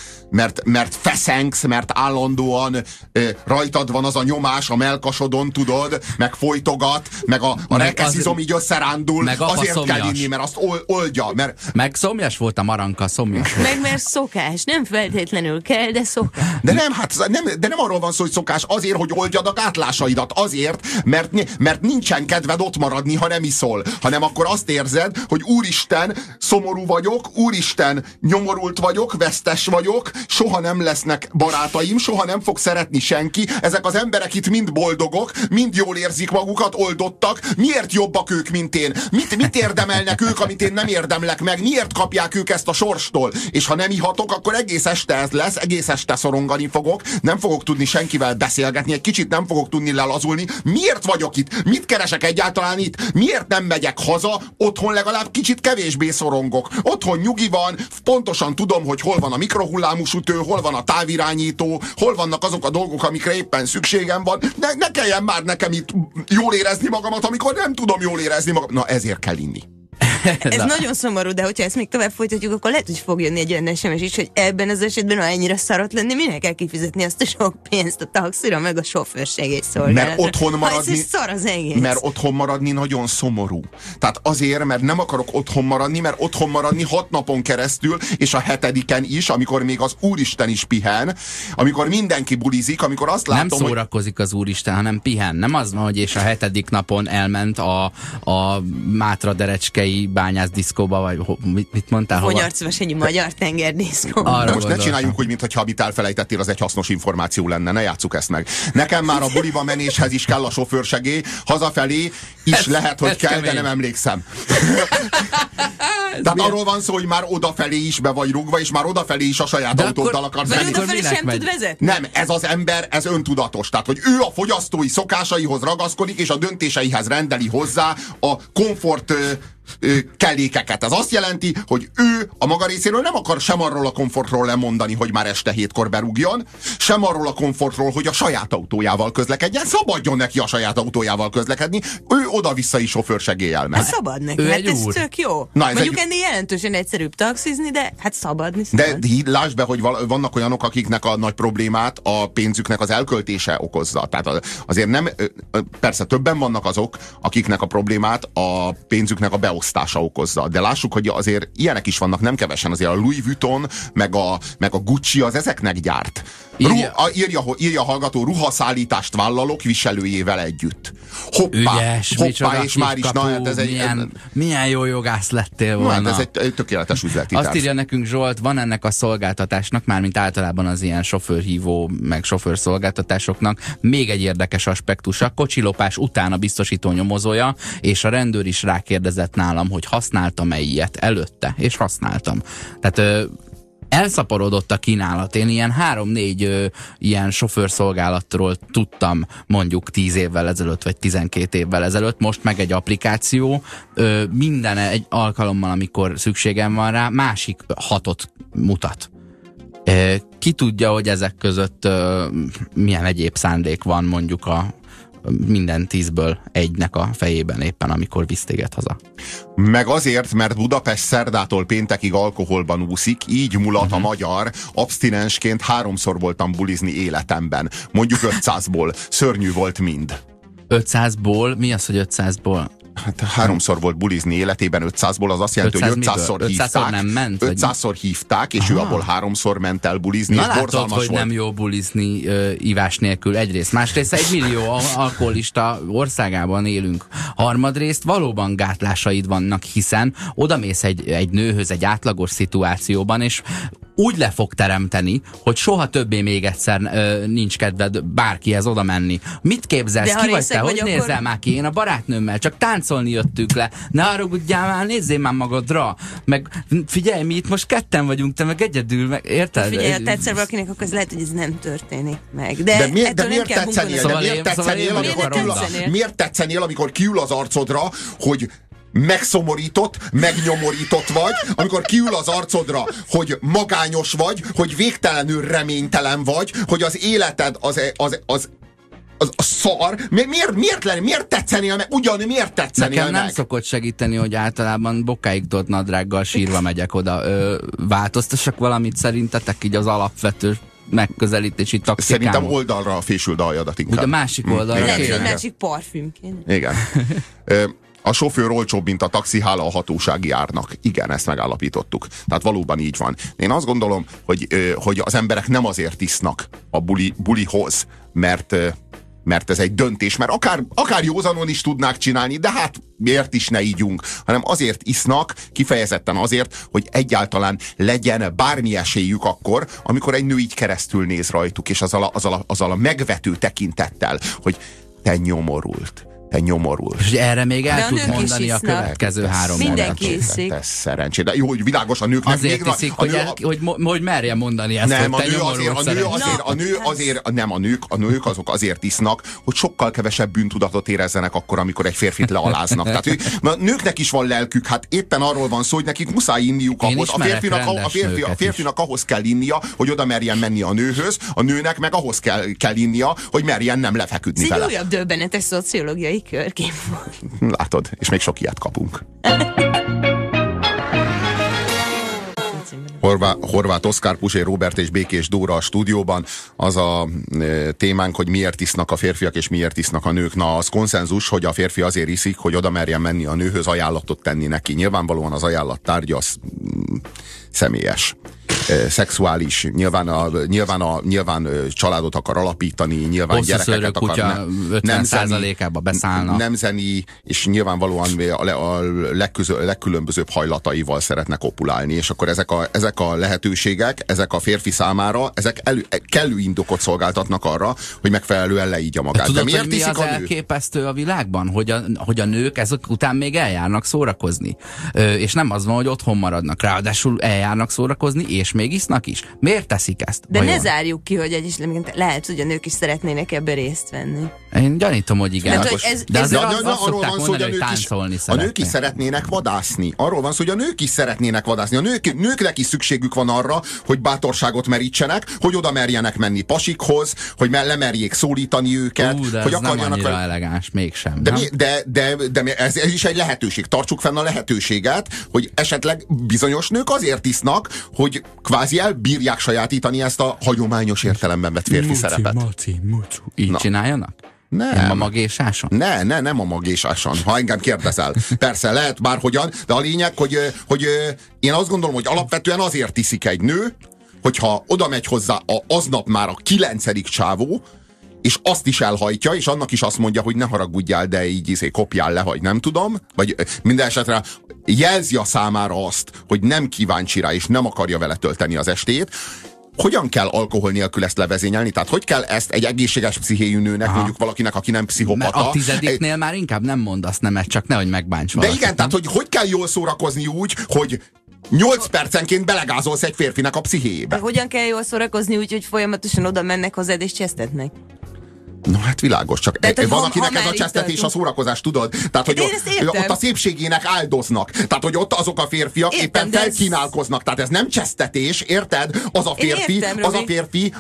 mert feszengsz, mert állandóan rajtad van az a nyomás a melkasodon, tudod, meg folytogat, meg a rekeszizom így összerándul, azért szomjas. kell inni, mert azt oldja. Meg szomjas volt a Maranka, szomjas volt. Meg mert szokás, nem feltétlenül kell, de szokás. De nem arról van szó, hogy szokás, azért, hogy oldjad a gátlásaidat, azért, mert nincsen kedved ott maradni, ha nem iszol, hanem akkor azt érzed, hogy úristen, szomorú vagyok, úristen, nyomorult vagyok, vesztes vagyok, soha nem lesznek barátaim, soha nem fog szeretni senki, ezek az emberek itt mind boldogok, mind jól érzik magukat, oldottak, miért jobbak ők, mint én? Mit érdemelnek ők, amit én nem érdemlek meg? Miért kapják ők ezt a sorstól? És ha nem ihatok, akkor egész este ez lesz, egész este szorongani fogok, nem fogok tudni senkivel beszélgetni, egy kicsit nem fogok tudni lelazulni. Miért vagyok itt? Mit keresek egyáltalán itt? Miért nem megyek haza? Otthon legalább kicsit kevésbé szorongok. Otthon nyugi van, pontosan tudom, hogy hol van a mikrohullámú sütő, hol van a távirányító, hol vannak azok a dolgok, amikre éppen szükségem van. Ne kelljen már nekem itt jól érezni magamat, amikor nem tudom jól érezni magam. Na, ezért kell inni. Ez nagyon szomorú, de hogyha ezt még tovább folytatjuk, akkor lehet, hogy fog jönni egy olyan SMS is, hogy ebben az esetben, ha ennyire szarott lenni, minek kell kifizetni azt a sok pénzt a taxira, meg a sofőrsegélyszolgálatra. Mert otthon maradni, szar az egész. Mert otthon maradni nagyon szomorú. Tehát azért, mert nem akarok otthon maradni, mert otthon maradni 6 napon keresztül, és a 7-en is, amikor még az Úristen is pihen, amikor mindenki bulizik, amikor azt látom, nem szórakozik az Úristen, hanem pihen. Nem az van, hogy és a 7. napon elment a Mátra-Derecskei bányászdiszkóba, vagy mit mondtál? Fonyarcvasegyi magyar tengerdiszkó. Most ne csináljunk úgy, mintha amit elfelejtettél, az egy hasznos információ lenne, ne játsszuk ezt meg. Nekem már a buliba menéshez is kell a sofőrsegély, hazafelé is lehet, hogy kell, de nem emlékszem. Tehát arról van szó, hogy már odafelé is be vagy rúgva, és már odafelé is a saját autóddal akarsz menni. Odafelé sem tud vezetni? Nem, ez az ember, ez öntudatos. Tehát, hogy ő a fogyasztói szokásaihoz ragaszkodik, és a döntéseihez rendeli hozzá a komfort kellékeket. Ez azt jelenti, hogy ő a maga részéről nem akar sem arról a komfortról lemondani, hogy már este 7-kor berúgjon, sem arról a komfortról, hogy a saját autójával közlekedjen. Szabadjon neki a saját autójával közlekedni. Ő oda-vissza is sofőrsegéllyel megy. Szabad neki, hát ez tök jó. Na, mondjuk ennél jelentősen egyszerűbb taxizni, de hát szabadni. De lásd be, hogy vannak olyanok, akiknek a nagy problémát a pénzüknek az elköltése okozza. Tehát azért nem, persze többen vannak azok, akiknek a problémát a pénzüknek a beosztása okozza. De lássuk, hogy azért ilyenek is vannak, nem kevesen. Azért a Louis Vuitton, meg a Gucci az ezeknek gyárt. Írja a hallgató, ruhaszállítást vállalok viselőjével együtt. Hoppá, és már is. Milyen jó jogász lettél volna. Hát ez egy tökéletes üzleti terv. Azt írja nekünk Zsolt, van ennek a szolgáltatásnak, mármint általában az ilyen sofőrhívó, meg sofőrszolgáltatásoknak még egy érdekes aspektusa. Kocsilopás után a biztosító nyomozója, és a rendőr is rákérdezett nálam, hogy használtam-e ilyet előtte, és használtam. Tehát elszaporodott a kínálat. Én ilyen 3-4 ilyen sofőrszolgálatról tudtam mondjuk 10 évvel ezelőtt, vagy 12 évvel ezelőtt, most meg egy applikáció, minden egy alkalommal, amikor szükségem van rá, másik 6-ot mutat. Ki tudja, hogy ezek között milyen egyéb szándék van mondjuk a minden 10-ből 1-nek a fejében éppen, amikor visz téged haza. Meg azért, mert Budapest szerdától péntekig alkoholban úszik, így mulat a magyar. Abstinensként 3-szor voltam bulizni életemben. Mondjuk 500-ból. Szörnyű volt mind. 500-ból? Mi az, hogy 500-ból? Hát 3-szor volt bulizni életében 500-ból, az azt jelenti, 500 hogy 500-szor hívták. Nem ment, 500-szor hívták, és ő abból 3-szor ment el bulizni, és borzalmas hogy volt. Nem jó bulizni ivás nélkül egyrészt. Másrészt 1 millió alkoholista országában élünk. Harmadrészt valóban gátlásaid vannak, hiszen odamész egy nőhöz egy átlagos szituációban, és úgy le fog teremteni, hogy soha többé még egyszer nincs kedved bárkihez oda menni. Mit képzelsz? Ki vagy te? Hogy nézel már ki? Én a barátnőmmel csak táncolni jöttünk le. Ne haragudjál már, nézzél már magadra. Meg figyelj, mi itt most ketten vagyunk, te meg egyedül, meg, érted? Figyelj, ha tetszel valakinek, akkor ez lehet, hogy ez nem történik meg. De miért tetszenél, amikor kiül az arcodra, hogy megszomorított, megnyomorított vagy, amikor kiül az arcodra, hogy magányos vagy, hogy végtelenül reménytelen vagy, hogy az életed az szar. Miért tetszenél meg? Miért tetszenél Nekem meg? nem szokott segíteni, hogy általában bokáig tolt nadrággal sírva megyek oda. Változtassak valamit szerintetek így az alapvető megközelítési taktikámon? Szerintem oldalra fésüld a hajadat inkább. Úgy a másik oldalra. Lehet, hogy másik parfüm kéne. Igen. A sofőr olcsóbb, mint a taxi, hála a hatósági árnak. Igen, ezt megállapítottuk. Tehát valóban így van. Én azt gondolom, hogy az emberek nem azért isznak a bulihoz, mert ez egy döntés, mert akár józanon is tudnák csinálni, de hát miért is ne ígyunk, hanem azért isznak, kifejezetten azért, hogy egyáltalán legyen bármi esélyük akkor, amikor egy nő így keresztül néz rajtuk, és azzal a megvető tekintettel, hogy te nyomorult. És erre még el tud mondani a következő 3 Mindenki iszik. Ez szerencsé. De jó, hogy világos, a nőknek azért még... Iszik, hogy merje mondani ezt, nem, hogy a nők azok azért isznak, hogy sokkal kevesebb bűntudatot érezzenek akkor, amikor egy férfit lealáznak. Tehát a nőknek is van lelkük, hát éppen arról van szó, hogy nekik muszáj inniuk ahhoz. A férfinak ahhoz kell innia, hogy oda merjen menni a nőhöz, a nőnek meg ahhoz kell innia, hogy merjen nem lefeküdni vele. Ez egy újabb döbbenetes szociológiai körkép volt. Látod, és még sok ilyet kapunk. Horváth Oszkár, Puzsér Róbert és Békés Dóra a stúdióban. Az a témánk, hogy miért isznak a férfiak és miért isznak a nők. Na, az konszenzus, hogy a férfi azért iszik, hogy oda merjen menni a nőhöz, ajánlatot tenni neki. Nyilvánvalóan az ajánlat tárgya az személyes, szexuális, nyilván családot akar alapítani, nyilván gyerekeket akar. 50%-ába beszállnak. Nemzeni, és nyilvánvalóan a legkülönbözőbb hajlataival szeretne kopulálni, és akkor ezek a lehetőségek, ezek a férfi számára, ezek kellő indokot szolgáltatnak arra, hogy megfelelően leígya magát. Tudod, de miért hogy mi az elképesztő a világban? Hogy a nők ezek után még eljárnak szórakozni. És nem az van, hogy otthon maradnak. Ráadásul eljárnak szórakozni, és még isznak is. Miért teszik ezt? De ne zárjuk ki, hogy lehet, hogy a nők is szeretnének ebbe részt venni. Én gyanítom, hogy igen. De azért azt szokták mondani, hogy táncolni szeretnének. A nők is szeretnének vadászni. Arról van szó, hogy a nők is szeretnének vadászni. A nőknek is szükségük van arra, hogy bátorságot merítsenek, hogy oda merjenek menni pasikhoz, hogy lemerjék szólítani őket. De hogy ez nem annyira elegáns, mégsem. De ez is egy lehetőség. Tartsuk fenn a lehetőséget, hogy esetleg bizonyos nők azért isznak, hogy kvázi elbírják sajátítani ezt a hagyományos értelemben vett férfi szerepet. Így csináljanak? Nem a magésáson? Nem a magésáson, ha engem kérdezel. Persze, lehet bárhogyan, de a lényeg, hogy én azt gondolom, hogy alapvetően azért iszik egy nő, hogyha oda megy hozzá aznap már a 9. csávó, és azt is elhajtja, és annak is azt mondja, hogy ne haragudjál, de így kopjál le, vagy nem tudom, vagy minden esetre jelzi a számára azt, hogy nem kíváncsi rá, és nem akarja vele tölteni az estét. Hogyan kell alkohol nélkül ezt levezényelni? Tehát hogy kell ezt egy egészséges pszichéjű nőnek, mondjuk valakinek, aki nem pszichopata? A 10-nél már inkább nem mondasz nemet, csak nehogy megbánts valakit. De igen, tehát hogy kell jól szórakozni úgy, hogy 8 percenként belegázolsz egy férfinek a pszichéjébe. De hogyan kell jól szórakozni úgy, hogy folyamatosan oda mennek hozzád és csesztetnek? No hát világos, csak van, akinek ez a csesztetés a szórakozás, tudod? Tehát, hogy ott a szépségének áldoznak. Tehát, hogy ott azok a férfiak éppen felkínálkoznak. Tehát ez nem csesztetés, érted? Az a férfi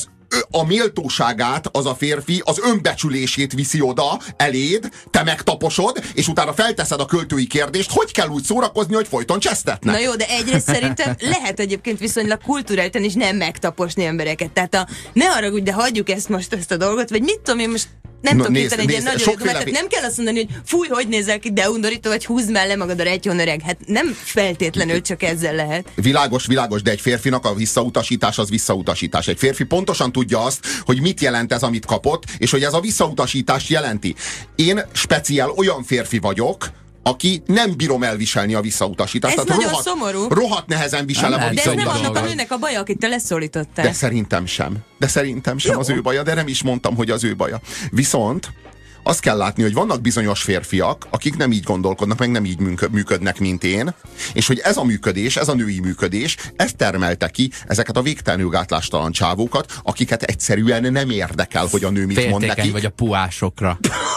a méltóságát, az a férfi az önbecsülését viszi oda eléd, te megtaposod, és utána felteszed a költői kérdést, hogy kell úgy szórakozni, hogy folyton csesztetnek. Na jó, de egyrészt szerintem lehet egyébként viszonylag kulturáltan is nem megtaposni embereket. Tehát ne haragudj, de hagyjuk ezt a dolgot, vagy mit tudom én most. Nem tudok érteni egy ilyen nagyon jó, nem kell azt mondani, hogy fúj, hogy nézel ki, de undorító, vagy húzd már le magad a rejtyon öreg. Hát nem feltétlenül csak ezzel lehet. Világos, de egy férfinak a visszautasítás az visszautasítás. Egy férfi pontosan tudja azt, hogy mit jelent ez, amit kapott, és hogy ez a visszautasítást jelenti. Én speciál olyan férfi vagyok, aki nem bírom elviselni a visszautasítást. Ez nagyon szomorú. Rohadt nehezen viselem a visszautasítást. De ez nem annak a nőnek a baja, akit te leszólítottál. De szerintem sem az ő baja, de nem is mondtam, hogy az ő baja. Viszont azt kell látni, hogy vannak bizonyos férfiak, akik nem így gondolkodnak, meg nem így működnek, mint én, és hogy ez a működés, ez a női működés, ez termelte ki ezeket a végtelenül gátlástalan csávókat, akiket egyszerűen nem érdekel, hogy a nő mit mond neki. Vagy a puásokra.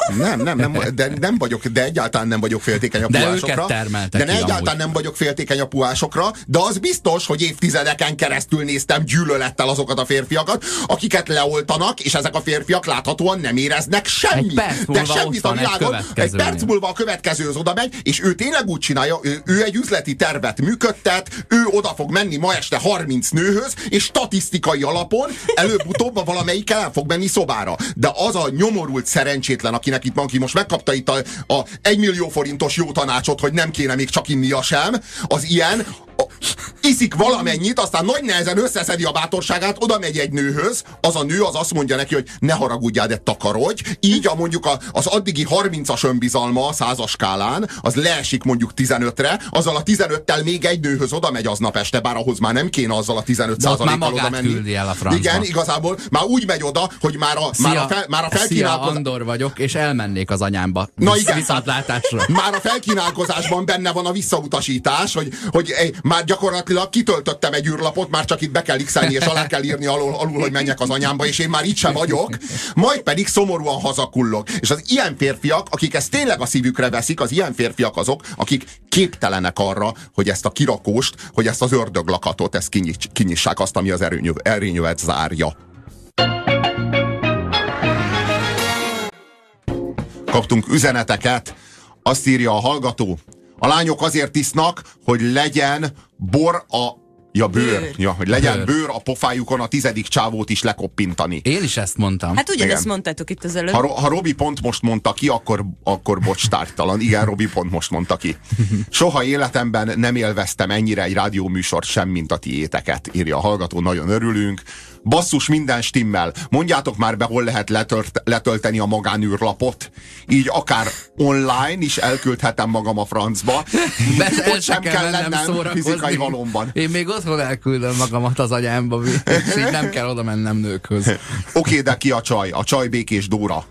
Nem vagyok, de egyáltalán nem vagyok féltékeny a puásokra. Egyáltalán nem vagyok féltékeny a puásokra, de az biztos, hogy évtizedeken keresztül néztem gyűlölettel azokat a férfiakat, akiket leoltanak, és ezek a férfiak láthatóan nem éreznek semmit. De semmit a világon, egy perc múlva a következőhöz oda megy, és ő tényleg úgy csinálja, ő egy üzleti tervet működtet, ő oda fog menni ma este 30 nőhöz, és statisztikai alapon előbb-utóbb valamelyikkel el fog menni szobára. De az a nyomorult szerencsétlen, akinek itt van, aki most megkapta itt a 1 millió forintos jó tanácsot, hogy nem kéne még csak innia sem, az ilyen, iszik valamennyit, aztán nagy nehezen összeszedi a bátorságát, oda megy egy nőhöz, az a nő az azt mondja neki, hogy ne haragudjál, de takarodj. Így mondjuk az addigi 30-as önbizalma a 100-as skálán, az leesik mondjuk 15-re, azzal a 15-tel még egy nőhöz oda megy aznap este, bár ahhoz már nem kéne azzal a 15%-kal oda menni. Igen, igazából már úgy megy oda, hogy már a felkínálkozás... Szia, Andor vagyok, és elmennék az anyámba. Na igen, viszontlátásra. Már a felkínálkozásban benne van a visszautasítás, hogy már gyakorlatilag kitöltöttem egy űrlapot, már csak itt be kell x-elni, és alá kell írni alul, hogy menjek az anyámba, és én már itt sem vagyok, majd pedig szomorúan hazakullog. És az ilyen férfiak, akik ezt tényleg a szívükre veszik, az ilyen férfiak azok, akik képtelenek arra, hogy ezt a kirakóst, hogy ezt az ördöglakatot, ezt kinyissák azt, ami az erényövet zárja. Kaptunk üzeneteket, azt írja a hallgató: a lányok azért isznak, hogy legyen bor hogy legyen bőr a pofájukon, a 10. csávót is lekoppintani. Én is ezt mondtam. Hát ugyanezt mondtátok itt az előbb. Ha Robi pont most mondta ki, akkor bocs, tártalan. Igen, Robi pont most mondta ki. Soha életemben nem élveztem ennyire egy rádióműsort sem, mint a tiéteket, írja a hallgató, nagyon örülünk. Basszus, minden stimmel. Mondjátok már be, hol lehet letölteni a magánűrlapot. Így akár online is elküldhetem magam a francba. Ott sem kell lennem fizikai halomban. Én még otthon elküldöm magamat az anyámba, és így nem kell oda mennem nőkhöz. Oké, de ki a csaj? A csaj Békés Dóra.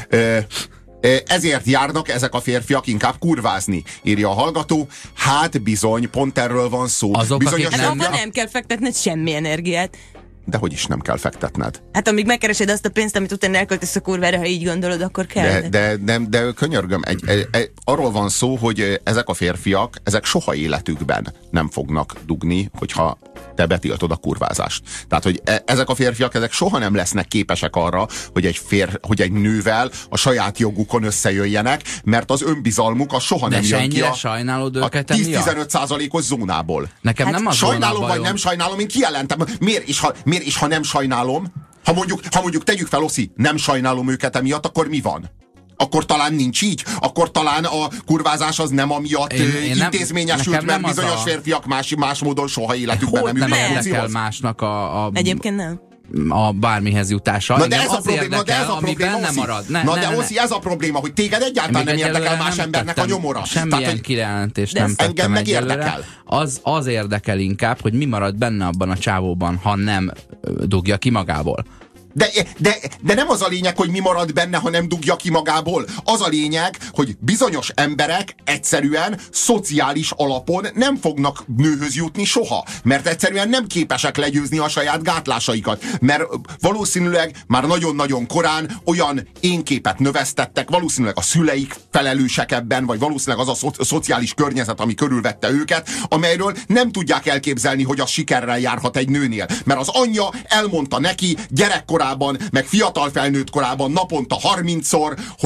Ezért járnak ezek a férfiak inkább kurvázni, írja a hallgató. Hát bizony, pont erről van szó. Nem kell fektetned semmi energiát. De hogy is nem kell fektetned? Hát amíg megkeresed azt a pénzt, amit utána elköltesz a kurvára, ha így gondolod, akkor kell. De könyörgöm, arról van szó, hogy ezek a férfiak, ezek soha életükben nem fognak dugni, hogyha te betiltod a kurvázást. Tehát, hogy ezek a férfiak, ezek soha nem lesznek képesek arra, hogy egy nővel a saját jogukon összejöjjenek, mert az önbizalmuk az soha nem jön ki a 10-15%-os zónából. Nekem nem az sajnálom vagy nem sajnálom, én kijelentem. Miért is, ha nem sajnálom? Ha mondjuk tegyük fel, Oszi, nem sajnálom őket emiatt, akkor mi van? Akkor talán nincs így? Akkor talán a kurvázás az nem amiatt intézményesült, mert bizonyos férfiak más módon soha életükben nem ülnek. Nem érdekel másnak Egyébként nem. A bármihez jutása. Na de ez a probléma, Oszi, ez a probléma, hogy téged egyáltalán nem érdekel más embernek a nyomora. Semmilyen kijelentést nem tettem egyelőre. Az érdekel inkább, hogy mi marad benne abban a csávóban, ha nem dugja ki magából. De nem az a lényeg, hogy mi marad benne, ha nem dugja ki magából. Az a lényeg, hogy bizonyos emberek egyszerűen szociális alapon nem fognak nőhöz jutni soha. Mert egyszerűen nem képesek legyőzni a saját gátlásaikat. Mert valószínűleg már nagyon-nagyon korán olyan énképet növesztettek, valószínűleg a szüleik felelősek ebben, vagy valószínűleg az a szociális környezet, ami körülvette őket, amelyről nem tudják elképzelni, hogy az sikerrel járhat egy nőnél. Mert az anyja elmondta neki gyerekkorában, meg fiatal felnőtt korában naponta 30-szor, hogy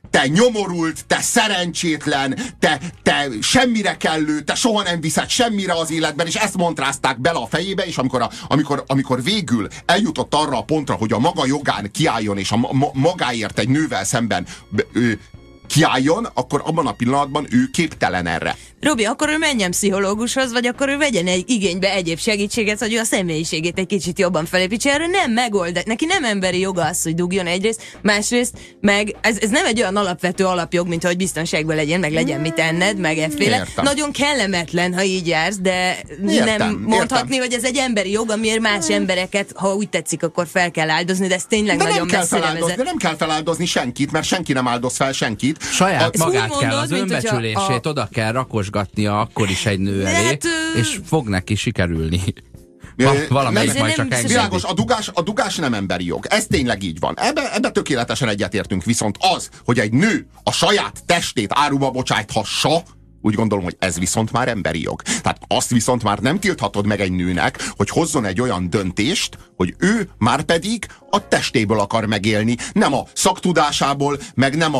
te nyomorult, te szerencsétlen, te semmire kellő, te soha nem viszed semmire az életben, és ezt montrázták bele a fejébe, és amikor végül eljutott arra a pontra, hogy a maga jogán kiálljon, és a magáért egy nővel szemben kiálljon, akkor abban a pillanatban ő képtelen erre. Robi, akkor ő menjen pszichológushoz, vagy akkor ő vegyen igénybe egyéb segítséget, hogy ő a személyiségét egy kicsit jobban felépítse. Erre nem megold. Neki nem emberi joga az, hogy dugjon egyrészt, másrészt, meg ez nem egy olyan alapvető alapjog, mint hogy biztonságban legyen, meg legyen mit enned, meg efféle. Nagyon kellemetlen, ha így jársz, de nem mondhatni, hogy ez egy emberi jog, amiért más embereket, ha úgy tetszik, akkor fel kell áldozni, de ez tényleg de nagyon messzire vezet. De nem kell feláldozni senkit, mert senki nem áldoz fel senkit. Saját magát kell, az önbecsülését oda kell rakosgatnia akkor is egy nő elé, és fog neki sikerülni. Valamelyik majd csak engedi. Világos, a dugás nem emberi jog. Ez tényleg így van. Ebbe tökéletesen egyetértünk. Viszont az, hogy egy nő a saját testét áruba bocsájthassa, úgy gondolom, hogy ez viszont már emberi jog. Tehát azt viszont már nem tilthatod meg egy nőnek, hogy hozzon egy olyan döntést, hogy ő már pedig a testéből akar megélni, nem a szaktudásából, meg nem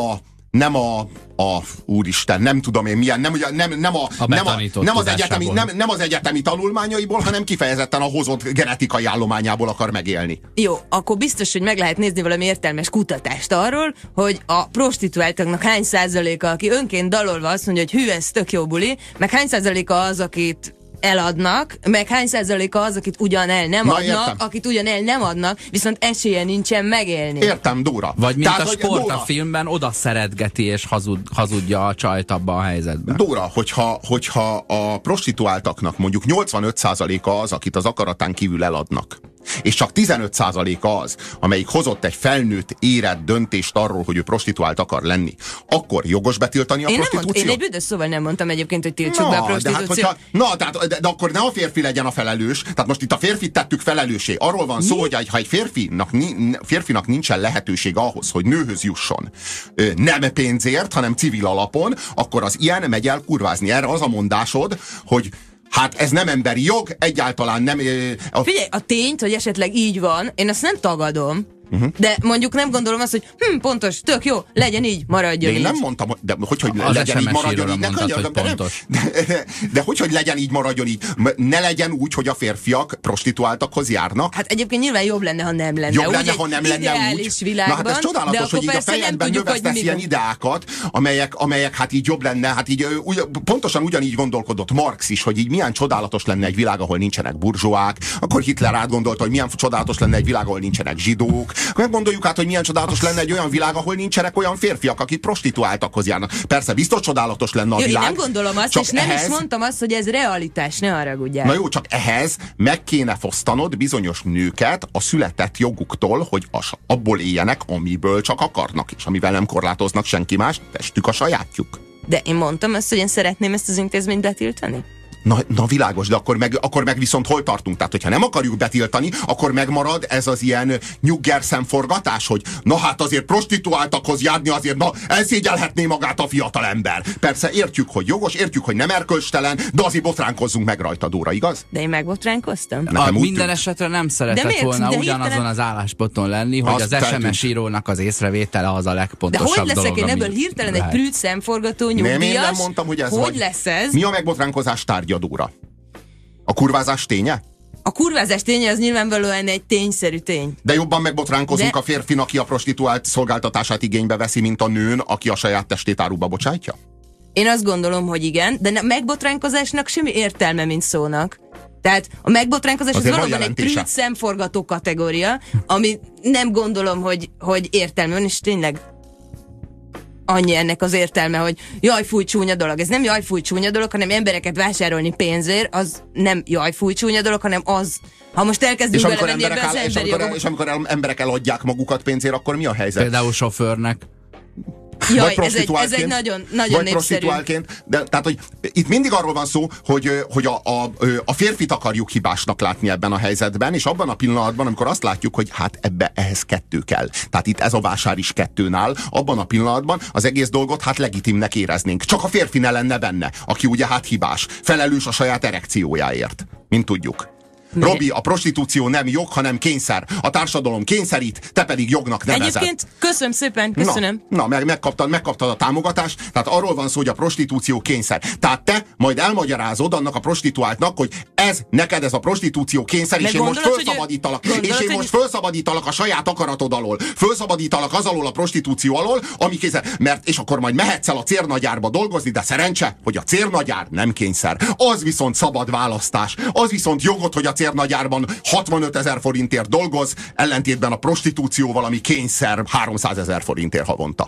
úristen, nem tudom én milyen, nem az egyetemi tanulmányaiból, hanem kifejezetten a hozott genetikai állományából akar megélni. Jó, akkor biztos, hogy meg lehet nézni valami értelmes kutatást arról, hogy a prostituáltaknak hány százaléka, aki önként dalolva azt mondja, hogy hű, ez tök jó buli, meg hány százaléka az, akit eladnak, meg hány százaléka az, akit ugyan el nem adnak, értem. Akit ugyan el nem adnak, viszont esélye nincsen megélni. Értem, Dóra. Vagy mint tehát, a sport Dóra, a filmben oda szeretgeti és hazudja a csajt abba a helyzetben. Dóra, hogyha a prostituáltaknak mondjuk 85%-a az, akit az akaratán kívül eladnak, és csak 15%-a az, amelyik hozott egy felnőtt érett döntést arról, hogy ő prostituált akar lenni, akkor jogos betiltani a prostitúciót? Én egy büdös szóval nem mondtam egyébként, hogy tiltsuk be a prostitúciót. De akkor ne a férfi legyen a felelős. Tehát most itt a férfit tettük felelőssé. Arról van szó, hogy ha egy férfinak nincsen lehetőség ahhoz, hogy nőhöz jusson, nem pénzért, hanem civil alapon, akkor az ilyen megy el kurvázni. Erre az a mondásod, hogy hát ez nem emberi jog, egyáltalán nem... Figyelj, a tényt, hogy esetleg így van, én azt nem tagadom, de mondjuk nem gondolom azt, hogy pontos, tök jó, legyen így, maradjon így. Én nem mondtam, de hogy legyen így, maradjon így. De hogy legyen így, maradjon így. Ne legyen úgy, hogy a férfiak prostituáltakhoz járnak. Hát egyébként nyilván jobb lenne, ha nem lenne. Jobb lenne, ha nem lenne úgy. Világban, na hát ez csodálatos, hogy így a fejedben növesztesz ilyen ideákat, amelyek hát így jobb lenne, hát így pontosan ugyanígy gondolkodott Marx is, hogy így milyen csodálatos lenne egy világ, ahol nincsenek burzsóák, akkor Hitler átgondolta, hogy milyen csodálatos lenne egy világ, ahol nincsenek zsidók. Meggondoljuk át, hogy milyen csodálatos lenne egy olyan világ, ahol nincsenek olyan férfiak, akik prostituáltakhoz járnak. Persze, biztos csodálatos lenne a világ. Én nem gondolom azt, és nem is mondtam azt, hogy ez realitás, ne haragudjál. Na jó, csak ehhez meg kéne fosztanod bizonyos nőket a született joguktól, hogy abból éljenek, amiből csak akarnak, és amivel nem korlátoznak senki más, testük a sajátjuk. De én mondtam azt, hogy én szeretném ezt az intézményt betiltani? Na világos, de akkor meg viszont hol tartunk? Tehát, hogyha nem akarjuk betiltani, akkor megmarad ez az ilyen nyugger szemforgatás, hogy na hát azért prostituáltakhoz járni azért, na elszégyelhetné magát a fiatal ember. Persze értjük, hogy jogos, értjük, hogy nem erkölcstelen, de azért botránkozzunk meg rajta, Dóra, igaz? De én megbotránkoztam? Minden esetre nem szeretett volna ugyanazon az állásponton lenni, hogy az SMS írónak az észrevétele az a legpontosabb dolog. De hogy leszek én ebből hirtelen egy prűd szemforgató nyugdíjas? Nem, én nem mondtam, hogy ez hogy lesz ez? Mi a megbotránkozás tárgya, Dóra? A kurvázás ténye? A kurvázás ténye az nyilvánvalóan egy tényszerű tény. De jobban megbotránkozunk a férfin, aki a prostituált szolgáltatását igénybe veszi, mint a nőn, aki a saját testét áruba bocsátja? Én azt gondolom, hogy igen, de a megbotránkozásnak semmi értelme, mint szónak. Tehát a megbotránkozás az valóban egy prűd szemforgató kategória, ami nem gondolom, hogy értelme van, és tényleg annyi ennek az értelme, hogy jaj, fúj, csúnya dolog. Ez nem jaj, fúj, csúnya dolog, hanem embereket vásárolni pénzért, az nem jaj, fúj, csúnya dolog, hanem az, ha most elkezdünk belevenni ebbe az emberi jogok. És amikor emberek eladják magukat pénzért, akkor mi a helyzet? Például sofőrnek. Jaj, ez egy nagyon népszerű. Prostituálként. De, tehát, hogy itt mindig arról van szó, hogy a férfit akarjuk hibásnak látni ebben a helyzetben, és abban a pillanatban, amikor azt látjuk, hogy hát ehhez kettő kell. Tehát itt ez a vásár is kettőn áll, abban a pillanatban az egész dolgot hát legitimnek éreznénk. Csak a férfi ne lenne benne, aki ugye hát hibás, felelős a saját erekciójáért, mint tudjuk. Robi, a prostitúció nem jog, hanem kényszer. A társadalom kényszerít, te pedig jognak nevezed. Egyébként köszönöm szépen, köszönöm. Na megkaptad a támogatást, tehát arról van szó, hogy a prostitúció kényszer. Tehát te majd elmagyarázod annak a prostituáltnak, hogy neked ez a prostitúció kényszer, és én most fölszabadítalak. És én most fölszabadítalak a saját akaratod alól. Fölszabadítalak az alól a prostitúció alól, ami kényszer. És akkor majd mehetsz el a cérnagyárba dolgozni, de szerencse, hogy a cérnagyár nem kényszer. Az viszont szabad választás. Az viszont jogod, hogy a cérnagyárban 65 000 forintért dolgoz, ellentétben a prostitúcióval, ami kényszer 300 000 forintért havonta.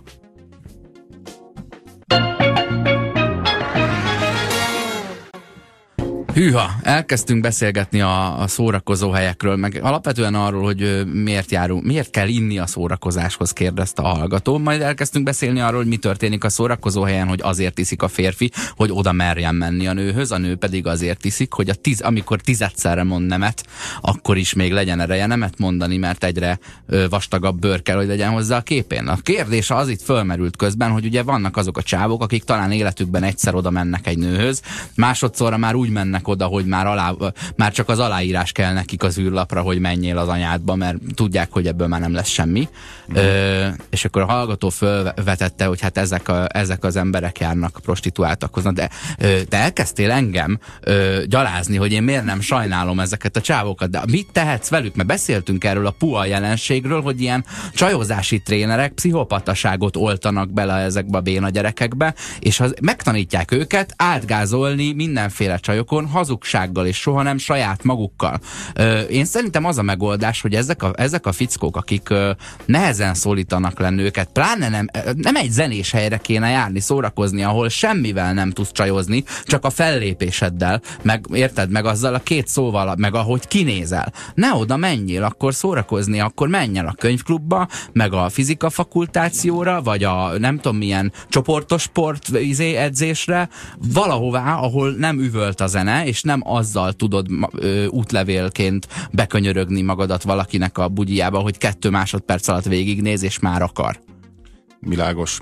Hűha, elkezdtünk beszélgetni a szórakozó helyekről, meg alapvetően arról, hogy miért kell inni a szórakozáshoz, kérdezte a hallgató. Majd elkezdtünk beszélni arról, hogy mi történik a szórakozó helyen, hogy azért iszik a férfi, hogy oda merjen menni a nőhöz, a nő pedig azért iszik, hogy amikor 10-szerre mond nemet, akkor is még legyen ereje nemet mondani, mert egyre vastagabb bőr kell, hogy legyen hozzá a képén. A kérdés az itt fölmerült közben, hogy ugye vannak azok a csávok, akik talán életükben egyszer oda mennek egy nőhöz, másodszorra már úgy mennek oda, hogy már csak az aláírás kell nekik az űrlapra, hogy menjél az anyádba, mert tudják, hogy ebből már nem lesz semmi. És akkor a hallgató fölvetette, hogy hát ezek az emberek járnak prostituáltakhoz. De te elkezdtél engem gyalázni, hogy én miért nem sajnálom ezeket a csávokat, de mit tehetsz velük? Mert beszéltünk erről a puha jelenségről, hogy ilyen csajozási trénerek pszichopataságot oltanak bele ezekbe a béna gyerekekbe, és megtanítják őket átgázolni mindenféle csajokon, hazugsággal, és soha nem saját magukkal. Én szerintem az a megoldás, hogy ezek a fickók, akik nehezen szólítanak le nőket, pláne nem egy zenés helyre kéne járni, szórakozni, ahol semmivel nem tudsz csajozni, csak a fellépéseddel, meg érted, meg azzal a két szóval, meg ahogy kinézel. Ne oda menjél akkor szórakozni, akkor menj el a könyvklubba, meg a fizika fakultációra, vagy a nem tudom milyen csoportos sport edzésre, valahová, ahol nem üvölt a zene, és nem azzal tudod útlevélként bekönyörögni magadat valakinek a bugyjába, hogy 2 másodperc alatt végignéz, és már akar. Világos,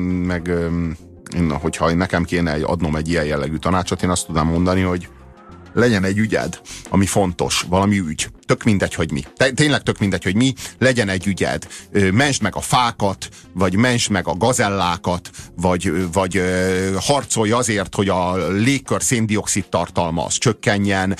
hogyha nekem kéne adnom egy ilyen jellegű tanácsot, én azt tudnám mondani, hogy legyen egy ügyed, ami fontos, valami ügy. Tök mindegy, hogy mi. Tényleg tök mindegy, hogy mi. Legyen egy ügyed. Mentsd meg a fákat, vagy mentsd meg a gazellákat, vagy harcolj azért, hogy a légkör széndioxid tartalma az csökkenjen,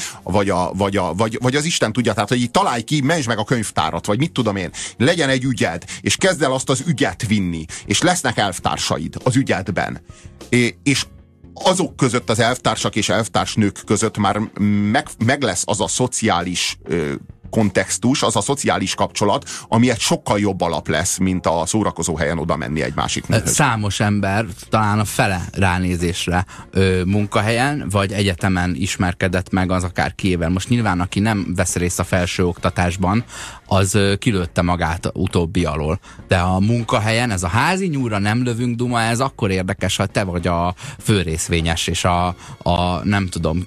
vagy az Isten tudja, tehát, hogy így találj ki, mentsd meg a könyvtárat, vagy mit tudom én. Legyen egy ügyed, és kezd el azt az ügyet vinni, és lesznek elvtársaid az ügyedben. És azok között, az elvtársak és elvtársnők között már meg lesz az a szociális kontextus, az a szociális kapcsolat, ami egy sokkal jobb alap lesz, mint a szórakozó helyen oda menni egy másik nőhöz. Számos ember, talán a fele ránézésre munkahelyen, vagy egyetemen ismerkedett meg az akár kiével. Most nyilván, aki nem vesz részt a felsőoktatásban, az kilőtte magát utóbbi alól. De a munkahelyen, ez a házi nyúra nem lövünk duma, ez akkor érdekes, ha te vagy a főrészvényes, és a nem tudom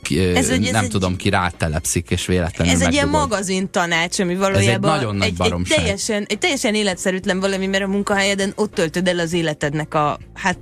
ki rátelepszik, és véletlenül ez egy ilyen magazin tanács, ami valójában egy teljesen életszerűtlen valami, mert a munkahelyeden ott töltöd el az életednek a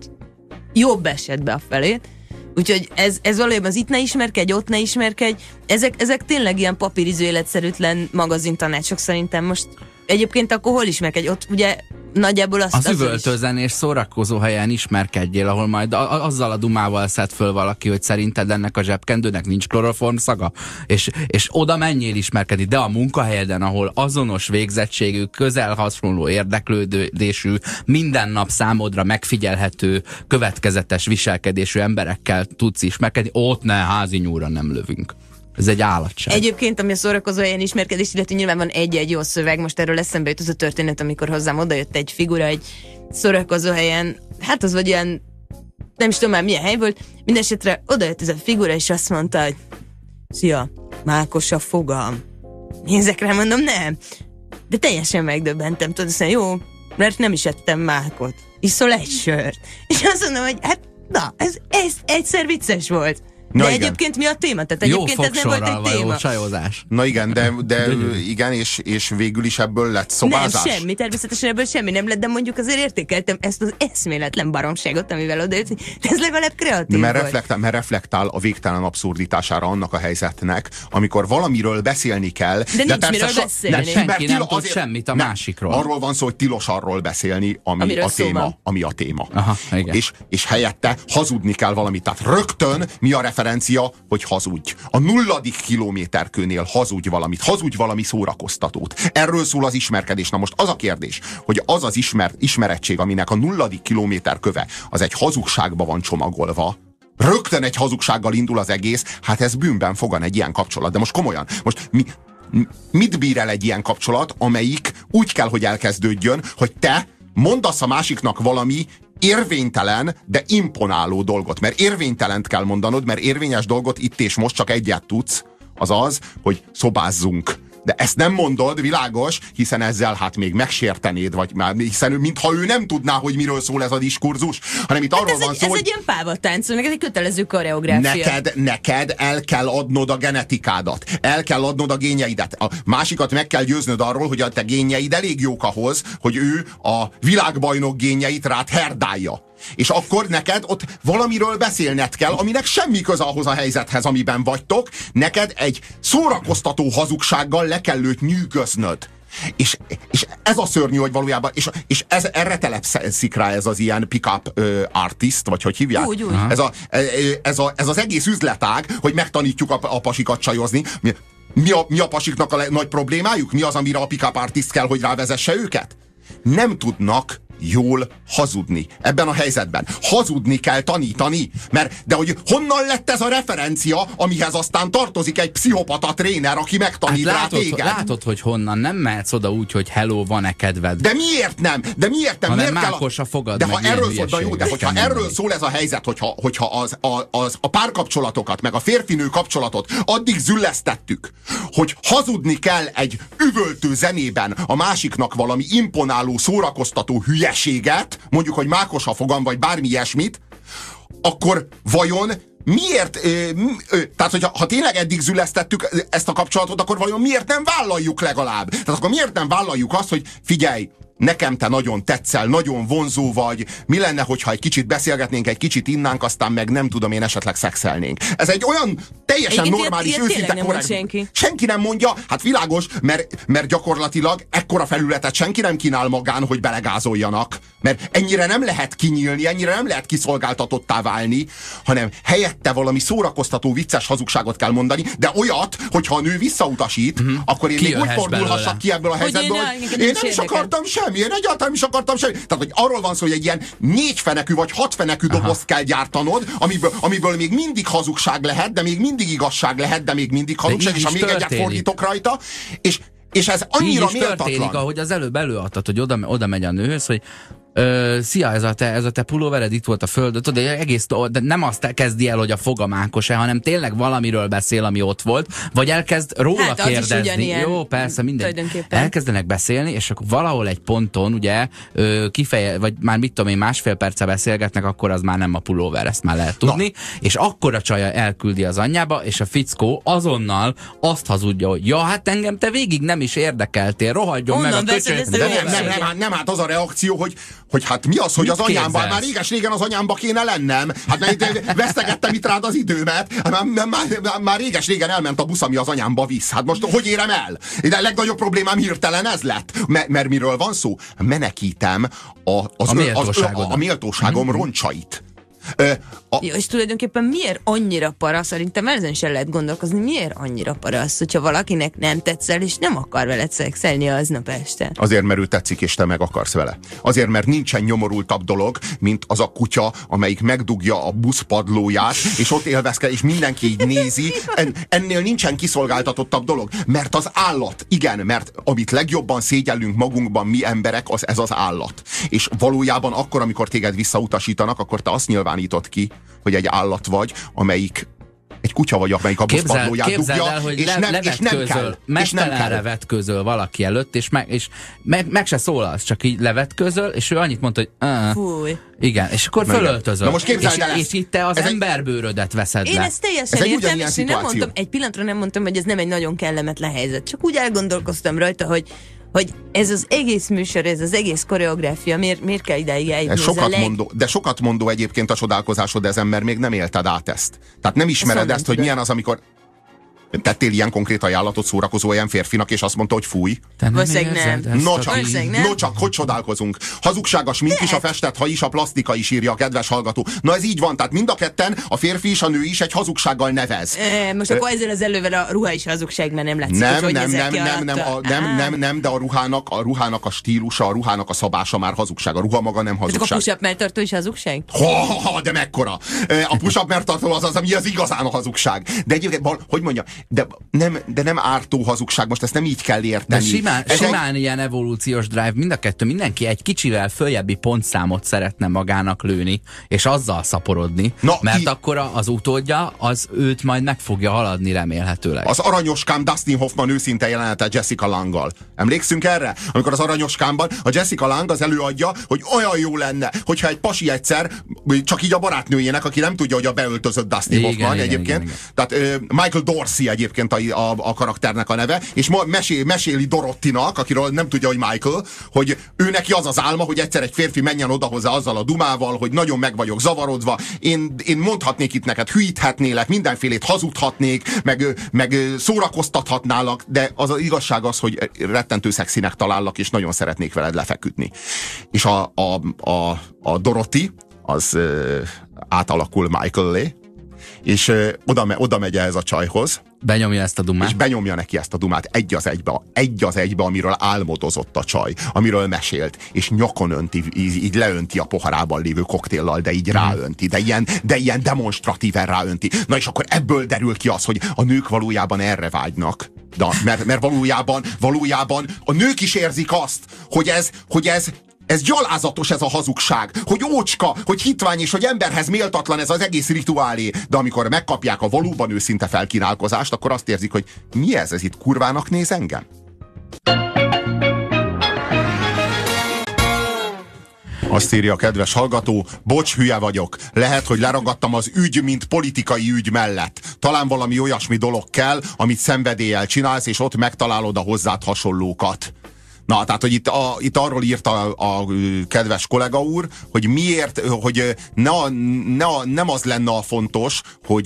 jobb esetbe a felét. Úgyhogy ez valójában az itt ne ismerkedj, ott ne ismerkedj. Ezek tényleg ilyen papíriző életszerűtlen magazin tanácsok szerintem. Most egyébként akkor hol ismerkedj? Ott ugye nagyjából az üvöltőzen és szórakozó helyen ismerkedjél, ahol majd azzal a dumával szed föl valaki, hogy szerinted ennek a zsebkendőnek nincs kloroform szaga, és oda menjél ismerkedni, de a munkahelyeden, ahol azonos végzettségű, közel hasonló érdeklődésű, minden nap számodra megfigyelhető, következetes viselkedésű emberekkel tudsz ismerkedni, ott ne, házi nyúra nem lövünk. Ez egy állatság. Egyébként, ami a szórakozó helyen ismerkedés, illetve nyilván van egy jó szöveg, most erről eszembe jut az a történet, amikor hozzám odajött egy figura egy szórakozó helyen, az vagy ilyen, nem is tudom már milyen hely volt, mindesetre odajött ez a figura, és azt mondta, hogy szia, mákos a fogam. Nézek rá, mondom, nem. De teljesen megdöbbentem, tudod, azt mondja, jó, mert nem is ettem mákot. Iszol egy sört. És azt mondom, hogy ez egyszer vicces volt. De egyébként mi a téma? Tehát egyébként ez nem volt egy téma. Csajozás. Na igen, de igen, és végül is ebből lett szobázás. Nem, semmi, természetesen ebből semmi nem lett, de mondjuk azért értékeltem ezt az eszméletlen baromságot, amivel odajött, hogy ez legalább kreatív mert reflektál a végtelen abszurditására annak a helyzetnek, amikor valamiről beszélni kell. De nincs miről beszélni. Senki nem tud semmit a másikról. Arról van szó, hogy tilos arról beszélni, ami a téma. Aha, igen. És helyette hazudni kell valamit. Tehát rögtön mi a referencia, hogy hazudj. A 0. kilométerkőnél hazudj valamit. Hazudj valami szórakoztatót. Erről szól az ismerkedés. Na most az a kérdés, hogy az az ismerettség, aminek a 0. kilométerköve az egy hazugságba van csomagolva, rögtön egy hazugsággal indul az egész, hát ez bűnben fogan egy ilyen kapcsolat. De most komolyan, most mit bír el egy ilyen kapcsolat, amelyik úgy kell, hogy elkezdődjön, hogy te mondasz a másiknak valami érvénytelen, de imponáló dolgot. Mert érvénytelent kell mondanod, mert érvényes dolgot itt és most csak egyet tudsz, az az, hogy szobázzunk. De ezt nem mondod, világos, hiszen ezzel hát még megsértenéd, vagy már, hiszen mintha ő nem tudná, hogy miről szól ez a diskurzus, hanem itt arról van szó, ez egy ilyen pávatánc, meg ez egy kötelező koreográfia. Neked el kell adnod a genetikádat, el kell adnod a génjeidet. A másikat meg kell győznöd arról, hogy a te génjeid elég jók ahhoz, hogy ő a világbajnok génjeit rád herdálja. És akkor neked ott valamiről beszélned kell, aminek semmi köze ahhoz a helyzethez, amiben vagytok, neked egy szórakoztató hazugsággal le kell őt nyűgöznöd. És ez a szörnyű, hogy valójában, és erre telepszik rá ez az ilyen pick-up artist, vagy hogy hívják? Úgy. Ez az egész üzletág, hogy megtanítjuk a pasikat csajozni. Mi a pasiknak a nagy problémájuk? Mi az, amire a pick-up artist kell, hogy rávezesse őket? Nem tudnak jól hazudni ebben a helyzetben. Hazudni kell tanítani, de hogy honnan lett ez a referencia, amihez aztán tartozik egy pszichopata tréner, aki megtanít rá téged. Látod, hogy honnan nem mehetsz oda úgy, hogy hello, van-e kedved? De miért nem? Hanem mákosra fogad. De ha erről szól, hogyha erről szól ez a helyzet, hogyha a párkapcsolatokat, meg a férfinő kapcsolatot addig züllesztettük, hogy hazudni kell egy üvöltő zenében a másiknak valami imponáló, szórakoztató hülyeséget, mondjuk, hogy mákos a fogam, vagy bármi ilyesmit, akkor vajon miért, tehát hogyha tényleg eddig zülesztettük ezt a kapcsolatot, akkor vajon miért nem vállaljuk legalább? Tehát akkor miért nem vállaljuk azt, hogy figyelj, nekem te nagyon tetszel, nagyon vonzó vagy, mi lenne, hogyha egy kicsit beszélgetnénk, egy kicsit innánk, aztán meg nem tudom én, esetleg szexelnénk. Ez egy olyan teljesen normális, őszinte korrekt. Senki nem mondja, hát világos, mert gyakorlatilag ekkora felületet senki nem kínál magán, hogy belegázoljanak. Mert ennyire nem lehet kinyílni, ennyire nem lehet kiszolgáltatottá válni, hanem helyette valami szórakoztató, vicces hazugságot kell mondani, de olyat, hogyha a nő visszautasít, akkor én még úgy fordulhassak ki ebből a helyzetből, hogy én nem is akartam semmi, én egyáltalán is akartam semmi. Tehát, hogy arról van szó, hogy egy ilyen 4 fenekű vagy 6 fenekű dobozt kell gyártanod, amiből még mindig hazugság lehet, de még mindig igazság lehet, de még mindig hazugság, és ha még egyet fordítok rajta, és ez annyira méltatlan. Történik, ahogy az előbb előadtad, hogy oda megy a nőhöz, hogy szia, ez a te pulóvered itt volt a földön, de nem azt kezdi el, hogy a foga mákos-e, hanem tényleg valamiről beszél, ami ott volt, vagy elkezd róla kérdezni. Jó, persze, mindegy. Elkezdenek beszélni, és akkor valahol egy ponton, ugye, vagy már mit tudom én, másfél perce beszélgetnek, akkor az már nem a pulóver, ezt már lehet tudni, és akkor a csaja elküldi az anyjába, és a fickó azonnal azt hazudja, hogy ja, hát engem te végig nem is érdekeltél, rohadjon meg a köcsög. Nem, hát az a reakció, hogy hát mi az, hogy az anyámban, már réges-régen az anyámba kéne lennem. Hát mert vesztegettem itt rád az időmet. Már réges-régen elment a busz, ami az anyámba visz. Hát most hogy érem el? De a legnagyobb problémám hirtelen ez lett. Mert miről van szó? Menekítem a méltóságom roncsait. Jó, és tulajdonképpen miért annyira para, szerintem ezen is el lehet gondolkozni, miért annyira para az, hogyha valakinek nem tetszel, és nem akar veled szexelni aznap este? Azért, mert ő tetszik, és te meg akarsz vele. Azért, mert nincsen nyomorultabb dolog, mint az a kutya, amelyik megdugja a buszpadlóját, és ott élvezkedik, és mindenki így nézi. Ennél nincsen kiszolgáltatottabb dolog. Mert az állat, igen, mert amit legjobban szégyellünk magunkban mi emberek, ez az állat. És valójában akkor, amikor téged visszautasítanak, akkor te azt nyilvánítod ki, hogy egy állat vagy, amelyik egy kutya vagy, amelyik a buszpadlóját dugja, képzeld el, hogy és nem kell. Mesztelenre vetközöl valaki előtt, és meg se szólalsz, csak így levetközöl, és ő annyit mondta, hogy fúj. Igen, és akkor fölöltözöl. És itt te az emberbőrödet veszed le. Én ezt teljesen értem, és én nem mondtam, egy pillanatra nem mondtam, hogy ez nem egy nagyon kellemetlen helyzet. Csak úgy elgondolkoztam rajta, hogy ez az egész műsor, ez az egész koreográfia, miért kell ideig eljutni? De sokat mondó egyébként a csodálkozásod ezen, mert még nem élted át ezt. Tehát nem ismered ezt, hogy milyen az, amikor tettél ilyen konkrét ajánlatot szórakozó olyan férfinak, és azt mondta, hogy fúj. No csak, hogy csodálkozunk. Hazugság a smink is, a festett haj is, a plasztika is, írja a kedves hallgató. Na ez így van, tehát mind a ketten, a férfi és a nő is egy hazugsággal nevez. Most akkor ezzel az elővel a ruha is hazugság, mert nem látszik, nem, de a ruhának a stílusa, a ruhának a szabása már hazugság. A ruha maga nem hazugság. A push-up melltartó is hazugság? De mekkora! A push-up melltartó az, ami az igazán a hazugság. De egyébként, hogy mondja, de nem ártó hazugság, most ezt nem így kell érteni. De simán ilyen evolúciós drive, mind a kettő, mindenki egy kicsivel följebbi pontszámot szeretne magának lőni, és azzal szaporodni, mert akkor az utódja, az őt majd meg fogja haladni remélhetőleg. Az aranyoskám Dustin Hoffman őszinte jelenete Jessica Lange-gal. Emlékszünk erre? Amikor az aranyoskámban a Jessica Lange az előadja, hogy olyan jó lenne, hogyha egy pasi egyszer, csak így a barátnőjének, aki nem tudja, hogy a beöltözött Dustin Hoffman egyébként. Igen. Tehát Michael Dorsey egyébként a karakternek a neve, és meséli Dorottinak, akiről nem tudja, hogy Michael, hogy ő neki az az álma, hogy egyszer egy férfi menjen oda hozzá azzal a dumával, hogy nagyon meg vagyok zavarodva, én mondhatnék itt neked, hűíthetnélek, mindenfélét hazudhatnék, meg szórakoztathatnálak, de az igazság az, hogy rettentő szexinek talállak, és nagyon szeretnék veled lefeküdni. És a Dorothy az átalakul Michael-lé, és oda megy ehhez a csajhoz. Benyomja ezt a dumát. És benyomja neki ezt a dumát egy az egybe, amiről álmodozott a csaj, amiről mesélt, és nyakon önti, így leönti a poharában lévő koktéllal, de így ráönti, de ilyen demonstratíven ráönti. Na és akkor ebből derül ki az, hogy a nők valójában erre vágynak. Mert valójában a nők is érzik azt, hogy ez gyalázatos, ez a hazugság, hogy ócska, hogy hitvány és hogy emberhez méltatlan ez az egész rituálé. De amikor megkapják a valóban őszinte felkínálkozást, akkor azt érzik, hogy mi ez itt kurvának néz engem? Azt írja a kedves hallgató, bocs, hülye vagyok. Lehet, hogy leragadtam az ügy, mint politikai ügy mellett. Talán valami olyasmi dolog kell, amit szenvedéllyel csinálsz, és ott megtalálod a hozzád hasonlókat. Na, tehát, hogy itt arról írt a kedves kollega úr, hogy miért, hogy nem az lenne a fontos,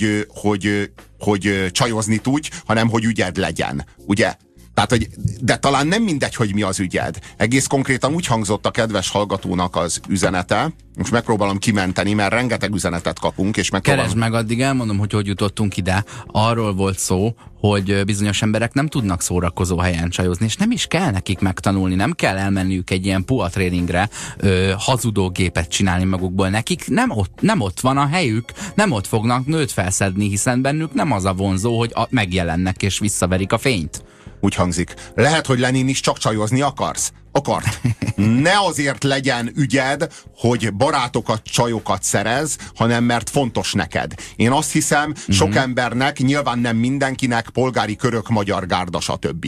hogy csajozni tudj, hanem hogy ügyed legyen. Ugye? Tehát, de talán nem mindegy, hogy mi az ügyed. Egész konkrétan úgy hangzott a kedves hallgatónak az üzenete, most megpróbálom kimenteni, mert rengeteg üzenetet kapunk, és Keresd meg, addig elmondom, hogy jutottunk ide. Arról volt szó, hogy bizonyos emberek nem tudnak szórakozó helyen csajozni, és nem is kell nekik megtanulni, nem kell elmenniük egy ilyen pua tréningre, hazudógépet csinálni magukból. Nekik nem ott van a helyük, nem ott fognak nőt felszedni, hiszen bennük nem az a vonzó, hogy megjelennek és visszaverik a fényt. Úgy hangzik. Lehet, hogy Lenin is csak csajozni akart. Ne azért legyen ügyed, hogy barátokat, csajokat szerez, hanem mert fontos neked. Én azt hiszem, sok embernek, nyilván nem mindenkinek, polgári körök, magyar gárda, stb.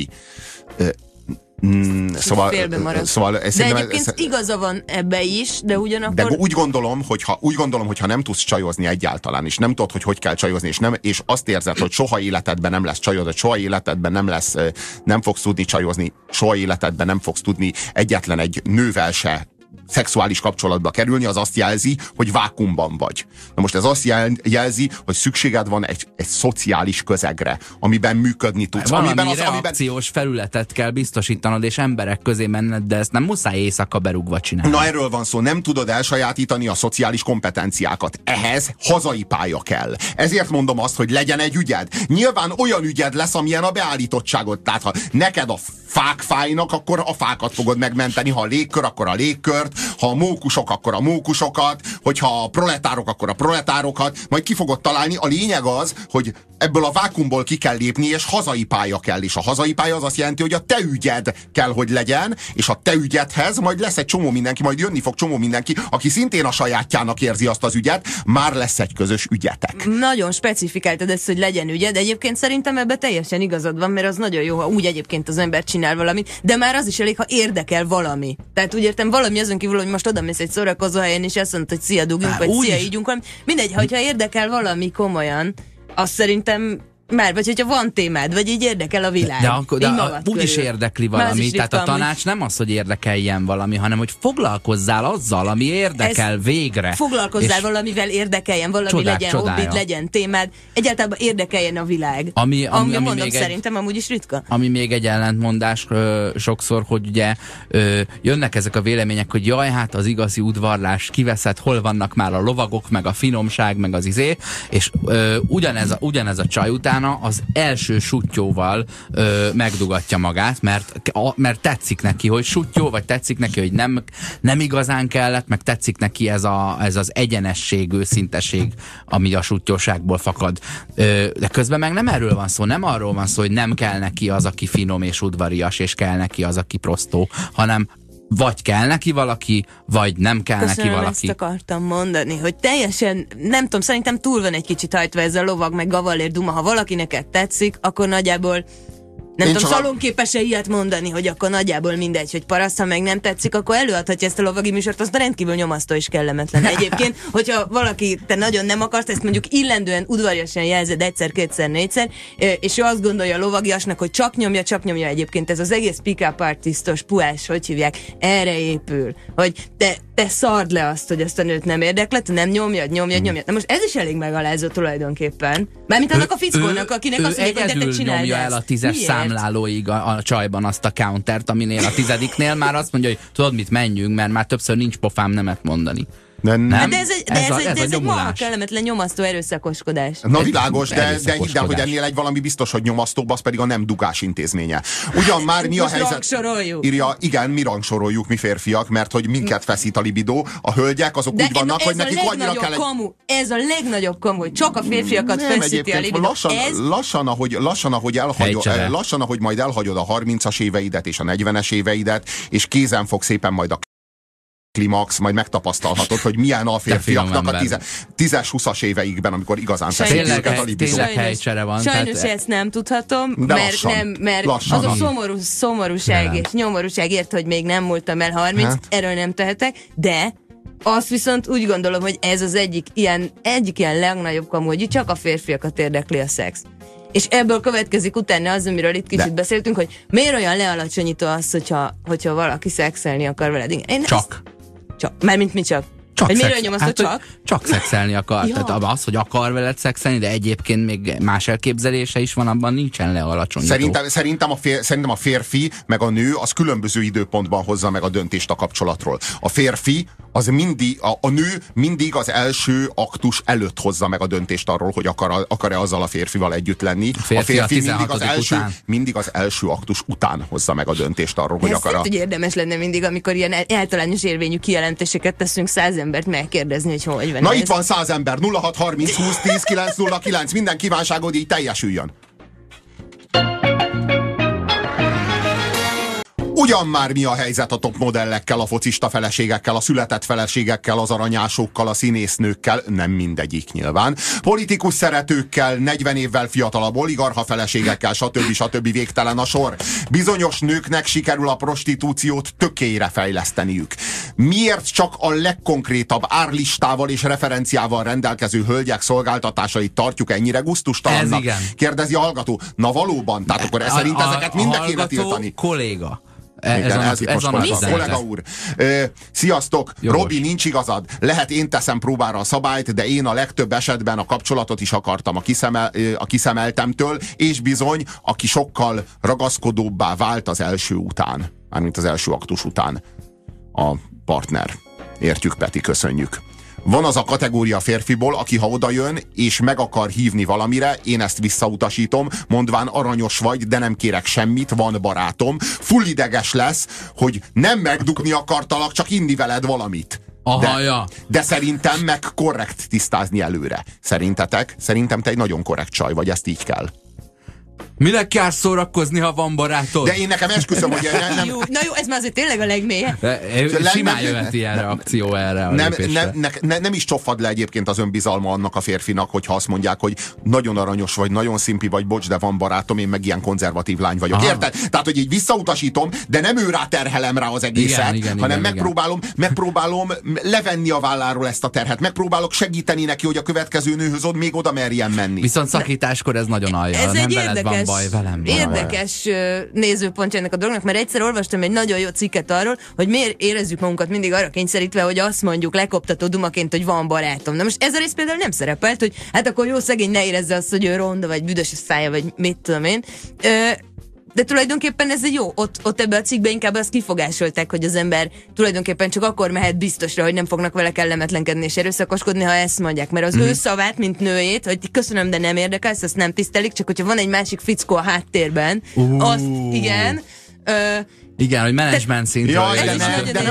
Szóval de egyébként igaza van ebbe is, de ugyanakkor... De úgy gondolom, hogyha nem tudsz csajozni egyáltalán, és nem tudod, hogy kell csajozni, és azt érzed, hogy soha életedben nem lesz csajod, soha életedben nem fogsz tudni csajozni, soha életedben nem fogsz tudni egyetlen egy nővel se szexuális kapcsolatba kerülni, az azt jelzi, hogy vákuumban vagy. Na most ez azt jelzi, hogy szükséged van egy szociális közegre, amiben működni tudsz. Valami reakciós felületet kell biztosítanod, és emberek közé menned, de ezt nem muszáj éjszaka berúgva csinálni. Na erről van szó, nem tudod elsajátítani a szociális kompetenciákat. Ehhez hazai pálya kell. Ezért mondom azt, hogy legyen egy ügyed. Nyilván olyan ügyed lesz, amilyen a beállítottságot. Tehát ha neked a fák fájnak, akkor a fákat fogod megmenteni, ha a légkör, akkor a légkört, ha a mókusok, akkor a mókusokat, hogyha a proletárok, akkor a proletárokat, majd ki fogod találni. A lényeg az, hogy ebből a vákumból ki kell lépni, és hazai pálya kell. És a hazai pálya az azt jelenti, hogy a te ügyed kell, hogy legyen, és a te ügyedhez majd lesz egy csomó mindenki, majd jönni fog csomó mindenki, aki szintén a sajátjának érzi azt az ügyet, már lesz egy közös ügyetek. Nagyon specifikáltad ezt, hogy legyen ügyed. Egyébként szerintem ebben teljesen igazad van, mert az nagyon jó, ha úgy egyébként az ember csinál valamit, de már az is elég, ha érdekel valami. Tehát úgy értem, valami azon kívül, hogy most odamész egy szórakozó helyen, és azt mondod, hogy szia, dugjunk, vagy szia, ígyunk valami. Mindegy, hogyha érdekel valami komolyan, azt szerintem már, vagy hogyha van témád, vagy így érdekel a világ. De úgy is érdekli valami. Tehát a tanács nem az, hogy érdekeljen valami, hanem hogy foglalkozzál azzal, ami érdekel végre. Foglalkozzál valamivel, érdekeljen, valami legyen hobbid, legyen témád. Egyáltalán érdekeljen a világ. Ami mondom, szerintem amúgy is ritka. Ami még egy ellentmondás sokszor, hogy ugye jönnek ezek a vélemények, hogy jaj, hát az igazi udvarlás kiveszett, hol vannak már a lovagok, meg a finomság, meg az és ugyanez a csaj után az első suttyóval megdugatja magát, mert tetszik neki, hogy suttyó, vagy tetszik neki, hogy nem igazán kellett, meg tetszik neki ez az egyenesség, őszinteség, ami a suttyóságból fakad. De közben meg nem erről van szó, nem arról van szó, hogy nem kell neki az, aki finom és udvarias, és kell neki az, aki prostó, hanem vagy kell neki valaki, vagy nem kell neki valaki. Ezt akartam mondani, hogy teljesen, nem tudom, szerintem túl van egy kicsit hajtva ez a lovag, meg gavallér duma. Ha valaki neked tetszik, akkor nagyjából nem tudom, szalonképes-e ilyet mondani, hogy akkor nagyjából mindegy, hogy paraszt, ha meg nem tetszik, akkor előadhatja ezt a lovagi műsort, az rendkívül nyomasztó és kellemetlen. Egyébként, hogyha valaki, te nagyon nem akarsz, ezt mondjuk illendően, udvariasan jelzed egyszer, kétszer, négyszer, és ő azt gondolja a lovagiasnak, hogy csak nyomja egyébként, ez az egész pick-up artistos, puás, hogy hívják, erre épül, hogy te szard le azt, hogy ezt a nőt nem érdeklet, nem nyomjad. Na most ez is elég megalázó tulajdonképpen. Mármint annak a fickónak, akinek azt mondják, hogy te csinálj nyomja el a 10-es számlálóig a csajban azt a countert, aminél a 10-nél már azt mondja, hogy tudod mit, menjünk, mert már többször nincs pofám nemet mondani. Nem? De ez egy marha kellemetlen nyomasztó erőszakoskodás. Na világos, de hidd el, hogy ennél egy valami biztos, hogy nyomasztóbb, az pedig a nem dugás intézménye. Ugyan már mi a helyzet? Rangsoroljuk. Írja, igen, mi rangsoroljuk, mi férfiak, mert hogy minket feszít a libidó, a hölgyek azok úgy vannak, hogy nekik annyira kell Ez a legnagyobb kamu, hogy csak a férfiakat feszíti a libidó. Lassan, ahogy majd elhagyod a 30-as éveidet és a 40-es éveidet, és kézen fog szépen majd a klimax, majd megtapasztalhatod, hogy milyen a férfiaknak a 10-20-as éveikben, amikor igazán feszítik őket a libidó. Sajnos ezt nem tudhatom, mert az a szomorúság és nyomorúság ért, hogy még nem múltam el 30, erről nem tehetek, de azt viszont úgy gondolom, hogy ez az egyik ilyen legnagyobb kamu, hogy csak a férfiakat érdekli a szex. És ebből következik utána az, amiről itt kicsit beszéltünk, hogy miért olyan lealacsonyító az, hogyha valaki szexelni akar veled. Csak. Mármint mi csak? Csak szexelni akar. Ja. Tehát az, hogy akar veled szexelni, de egyébként még más elképzelése is van, abban nincsen lealacsonyító. Szerintem a férfi meg a nő az különböző időpontban hozza meg a döntést a kapcsolatról. A férfi az a nő mindig az első aktus előtt hozza meg a döntést arról, hogy akar-e azzal a férfival együtt lenni. A férfi mindig az első aktus után hozza meg a döntést arról, hogy akar. Hogy érdemes lenne mindig, amikor ilyen általános érvényű kijelentéseket teszünk 100 embert megkérdezni, hogy van. Na itt van 100 ember, 0630 20 10 909, minden kívánságod így teljesüljön. Ugyan már mi a helyzet a top modellekkel, a focista feleségekkel, a született feleségekkel, az aranyásokkal, a színésznőkkel, nem mindegyik nyilván, politikus szeretőkkel, 40 évvel fiatalabb oligarcha feleségekkel, stb. Végtelen a sor. Bizonyos nőknek sikerül a prostitúciót tökélyre fejleszteniük. Miért csak a legkonkrétabb árlistával és referenciával rendelkező hölgyek szolgáltatásait tartjuk ennyire gusztustalannak? Kérdezi a hallgató. Na valóban, tehát akkor szerint ezeket minden kéne tiltani. Kolléga. Ez a kollega úr. Sziasztok, jogos. Robi, nincs igazad. Lehet én teszem próbára a szabályt, de én a legtöbb esetben a kapcsolatot is akartam a kiszemeltemtől, és bizony, aki sokkal ragaszkodóbbá vált az első után. Mármint az első aktus után. A partner. Értjük, Peti, köszönjük. Van az a kategória férfiból, aki ha odajön és meg akar hívni valamire, én ezt visszautasítom, mondván aranyos vagy, de nem kérek semmit, van barátom. Full ideges lesz, hogy nem megdugni akartalak, csak inni veled valamit. De szerintem meg korrekt tisztázni előre. Szerintetek? Szerintem te egy nagyon korrekt csaj vagy, ezt így kell. Minek kell szórakozni, ha van barátod? De én nekem esküszöm, hogy nem... Na jó, ez már azért tényleg a legmélyebb. Simán jöhet ilyen reakció erre a nem is csofad le egyébként az önbizalma annak a férfinak, hogyha azt mondják, hogy nagyon aranyos vagy, nagyon szimpi vagy, bocs, de van barátom, én meg ilyen konzervatív lány vagyok. Aha. Érted? Tehát, hogy így visszautasítom, de nem ő rá terhelem rá az egészet, hanem megpróbálom levenni a válláról ezt a terhet. Megpróbálok segíteni neki, hogy a következő nőhöz még oda merjen menni. Viszont szakításkor ez nagyon alja. Ez nem egy veled van baj, velem van érdekes nézőpontja ennek a dolognak, mert egyszer olvastam egy nagyon jó cikket arról, hogy miért érezzük magunkat mindig arra kényszerítve, hogy azt mondjuk lekoptató dumaként, hogy van barátom. Na most ez a rész például nem szerepelt, hogy hát akkor jó szegény ne érezze azt, hogy ő ronda, vagy büdös a szája, vagy mit tudom én. De tulajdonképpen ez egy jó, ott ebbe a cikkbe inkább azt kifogásolták, hogy az ember tulajdonképpen csak akkor mehet biztosra, hogy nem fognak vele kellemetlenkedni és erőszakoskodni, ha ezt mondják. Mert az ő szavát, mint nőjét, hogy köszönöm, de nem érdekelsz, azt nem tisztelik, csak hogyha van egy másik fickó a háttérben, azt igen. Igen, hogy menedzsment szintről. Ja, de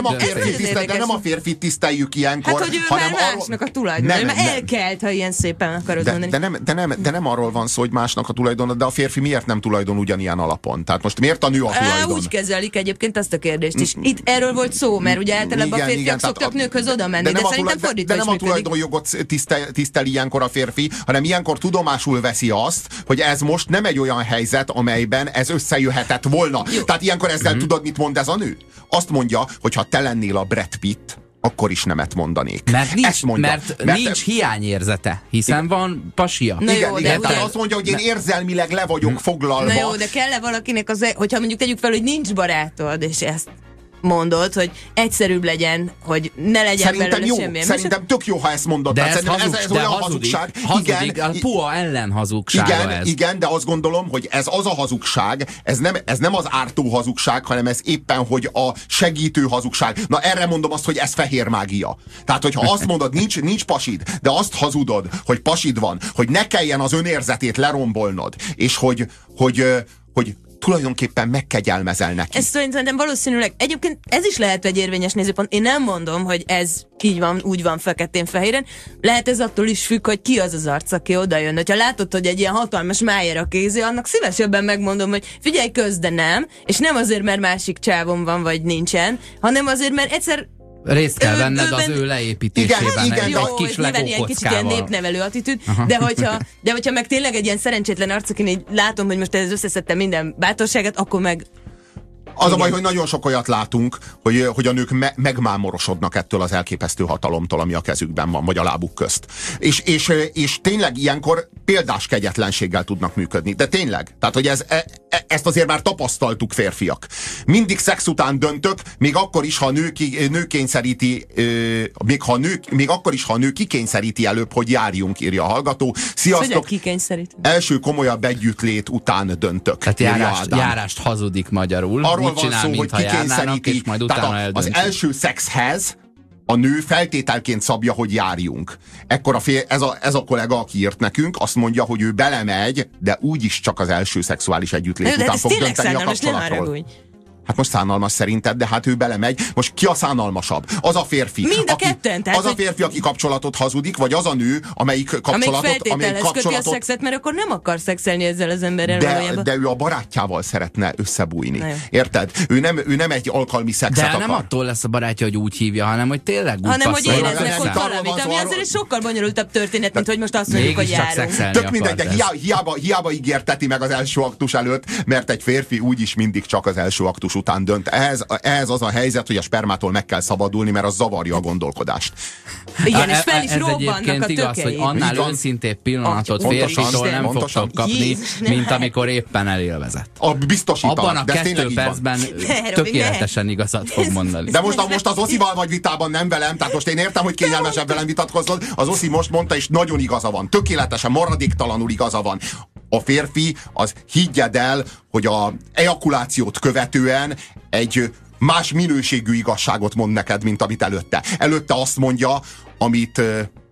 nem a férfit tiszteljük ilyenkor. Hát, hogy ő hanem már másnak a tulajdon. Mert elkelt, ha ilyen szépen akarod mondani. De nem arról van szó, hogy másnak a tulajdon, de a férfi miért nem tulajdon ugyanilyen alapon? Tehát most miért a nő a tulajdon? Úgy kezelik egyébként azt a kérdést is. Itt erről volt szó, mert ugye általában a férfiak szoktak nőkhöz oda menni, de szerintem fordítva is nem a tulajdonjogot tiszteli ilyenkor a férfi, hanem ilyenkor tudomásul veszi azt, hogy ez most nem egy olyan helyzet, amelyben ez összejöhetett volna. Tehát ilyenkor ezzel tudod, mit mond ez a nő? Azt mondja, hogy ha te lennél a Brad Pitt, akkor is nemet mondanék. Mert nincs hiányérzete, hiszen van pasia. Igen, tehát azt mondja, hogy én érzelmileg le vagyok foglalva. Na jó, de kell-e valakinek hogyha mondjuk tegyük fel, hogy nincs barátod, és ezt mondod, hogy egyszerűbb legyen, hogy ne legyen belőle semmilyen. Szerintem tök jó, ha ezt mondod. De ez olyan hazugság. Igen, a puha ellen hazugsága ez. Igen, de azt gondolom, hogy ez az a hazugság, ez nem az ártó hazugság, hanem ez éppen, hogy a segítő hazugság. Na erre mondom azt, hogy ez fehér mágia. Tehát, hogyha azt mondod, nincs pasid, de azt hazudod, hogy pasid van, hogy ne kelljen az önérzetét lerombolnod, és hogy tulajdonképpen megkegyelmezel neki. Ez szerintem valószínűleg, egyébként ez is lehet egy érvényes nézőpont. Én nem mondom, hogy ez így van, úgy van feketén-fehéren. Lehet ez attól is függ, hogy ki az az arc, aki oda jön. Ha látod, hogy egy ilyen hatalmas májer a kézi, annak szívesebben megmondom, hogy figyelj köz, de nem. És nem azért, mert másik csávon van, vagy nincsen, hanem azért, mert egyszer részt kell venned az ő leépítésében. Igen, egy kis legókockával. Kicsit ilyen népnevelő attitűd, de hogyha meg tényleg egy ilyen szerencsétlen arc, akin így látom, hogy most ez összeszedte minden bátorságát, akkor meg... Az a baj, hogy nagyon sok olyat látunk, hogy a nők megmámorosodnak ettől az elképesztő hatalomtól, ami a kezükben van, vagy a lábuk közt. És tényleg ilyenkor példás kegyetlenséggel tudnak működni. De tényleg. Tehát, hogy ezt azért már tapasztaltuk férfiak. Mindig szex után döntök, még akkor is, ha a nő kényszeríti, még akkor is, ha a nő kikényszeríti előbb, hogy járjunk, írja a hallgató. Sziasztok! Első komolyabb együttlét után döntök. Tehát járást hazudik magyarul. Arról van szó, hogy kikényszeríti. Tehát az első szexhez a nő feltételként szabja, hogy járjunk. Ekkor ez a kollega, aki írt nekünk, azt mondja, hogy ő belemegy, de úgyis csak az első szexuális együttlét után fog dönteni a kapcsolatról. Hát most szánalmas szerinted, de hát ő belemegy. Most ki a szánalmasabb? Az a férfi, a férfi, aki kapcsolatot hazudik, vagy az a nő, amelyik feltételhez köti a szexet, mert akkor nem akar szexelni ezzel az emberrel valójában. De ő a barátjával szeretne összebújni. Érted? Ő nem egy alkalmi szexet akar. De nem attól lesz a barátja, hogy úgy hívja, hanem hogy tényleg úgy hanem, hogy éreznek, hogy valamit, ami azért egy sokkal bonyolultabb történet, mint hogy most azt mondjuk, hogy járunk. Tök mindegy, de hiába ígérteti meg az első aktus előtt, mert egy férfi úgyis mindig csak az első aktus után dönt. Ez az a helyzet, hogy a spermától meg kell szabadulni, mert az zavarja a gondolkodást. Igen, és fel is robbannak a tökélyek. Igaz, hogy annál őszintébb pillanatot férfitól nem fogtok kapni, mint amikor éppen elélvezett. Abban a 2 percben tökéletesen igazat fog mondani. De most az Oszival vagy vitában, nem velem, tehát most én értem, hogy kényelmesebb velem vitatkoznod. Az Oszi most mondta, és nagyon igaza van. Tökéletesen, maradéktalanul igaza van. A férfi, az higgyed el, hogy a ejakulációt követően egy más minőségű igazságot mond neked, mint amit előtte. Előtte azt mondja, amit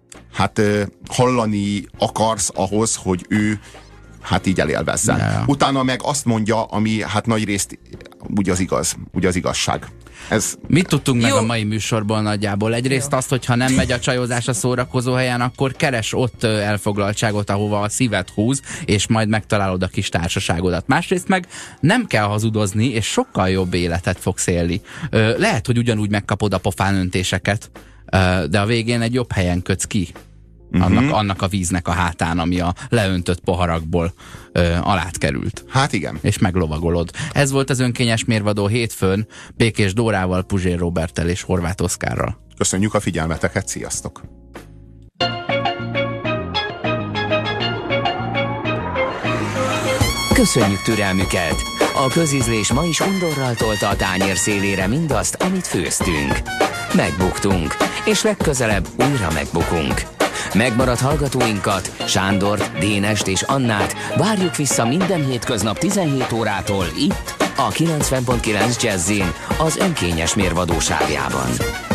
hallani akarsz ahhoz, hogy ő így elélvezzen. Ja. Utána meg azt mondja, ami nagy részt úgy az igazság. Mit tudtunk meg a mai műsorból nagyjából? Egyrészt azt, hogy ha nem megy a csajozás a szórakozó helyen, akkor keres ott elfoglaltságot, ahova a szíved húz, és majd megtalálod a kis társaságodat. Másrészt meg nem kell hazudozni, és sokkal jobb életet fogsz élni. Lehet, hogy ugyanúgy megkapod a pofánöntéseket, de a végén egy jobb helyen kötsz ki. Annak a víznek a hátán, ami a leöntött poharakból alát került. Hát igen. És meglovagolod. Ez volt az önkényes mérvadó hétfőn, Békés Dórával, Puzsér Roberttel és Horváth Oszkárral. Köszönjük a figyelmeteket, sziasztok! Köszönjük türelmüket! A közízlés ma is undorral tolta a tányér szélére mindazt, amit főztünk. Megbuktunk, és legközelebb újra megbukunk. Megmaradt hallgatóinkat, Sándort, Dénest és Annát várjuk vissza minden hétköznap 17 órától itt, a 90.9 Jazzin, az önkényes mérvadóságában.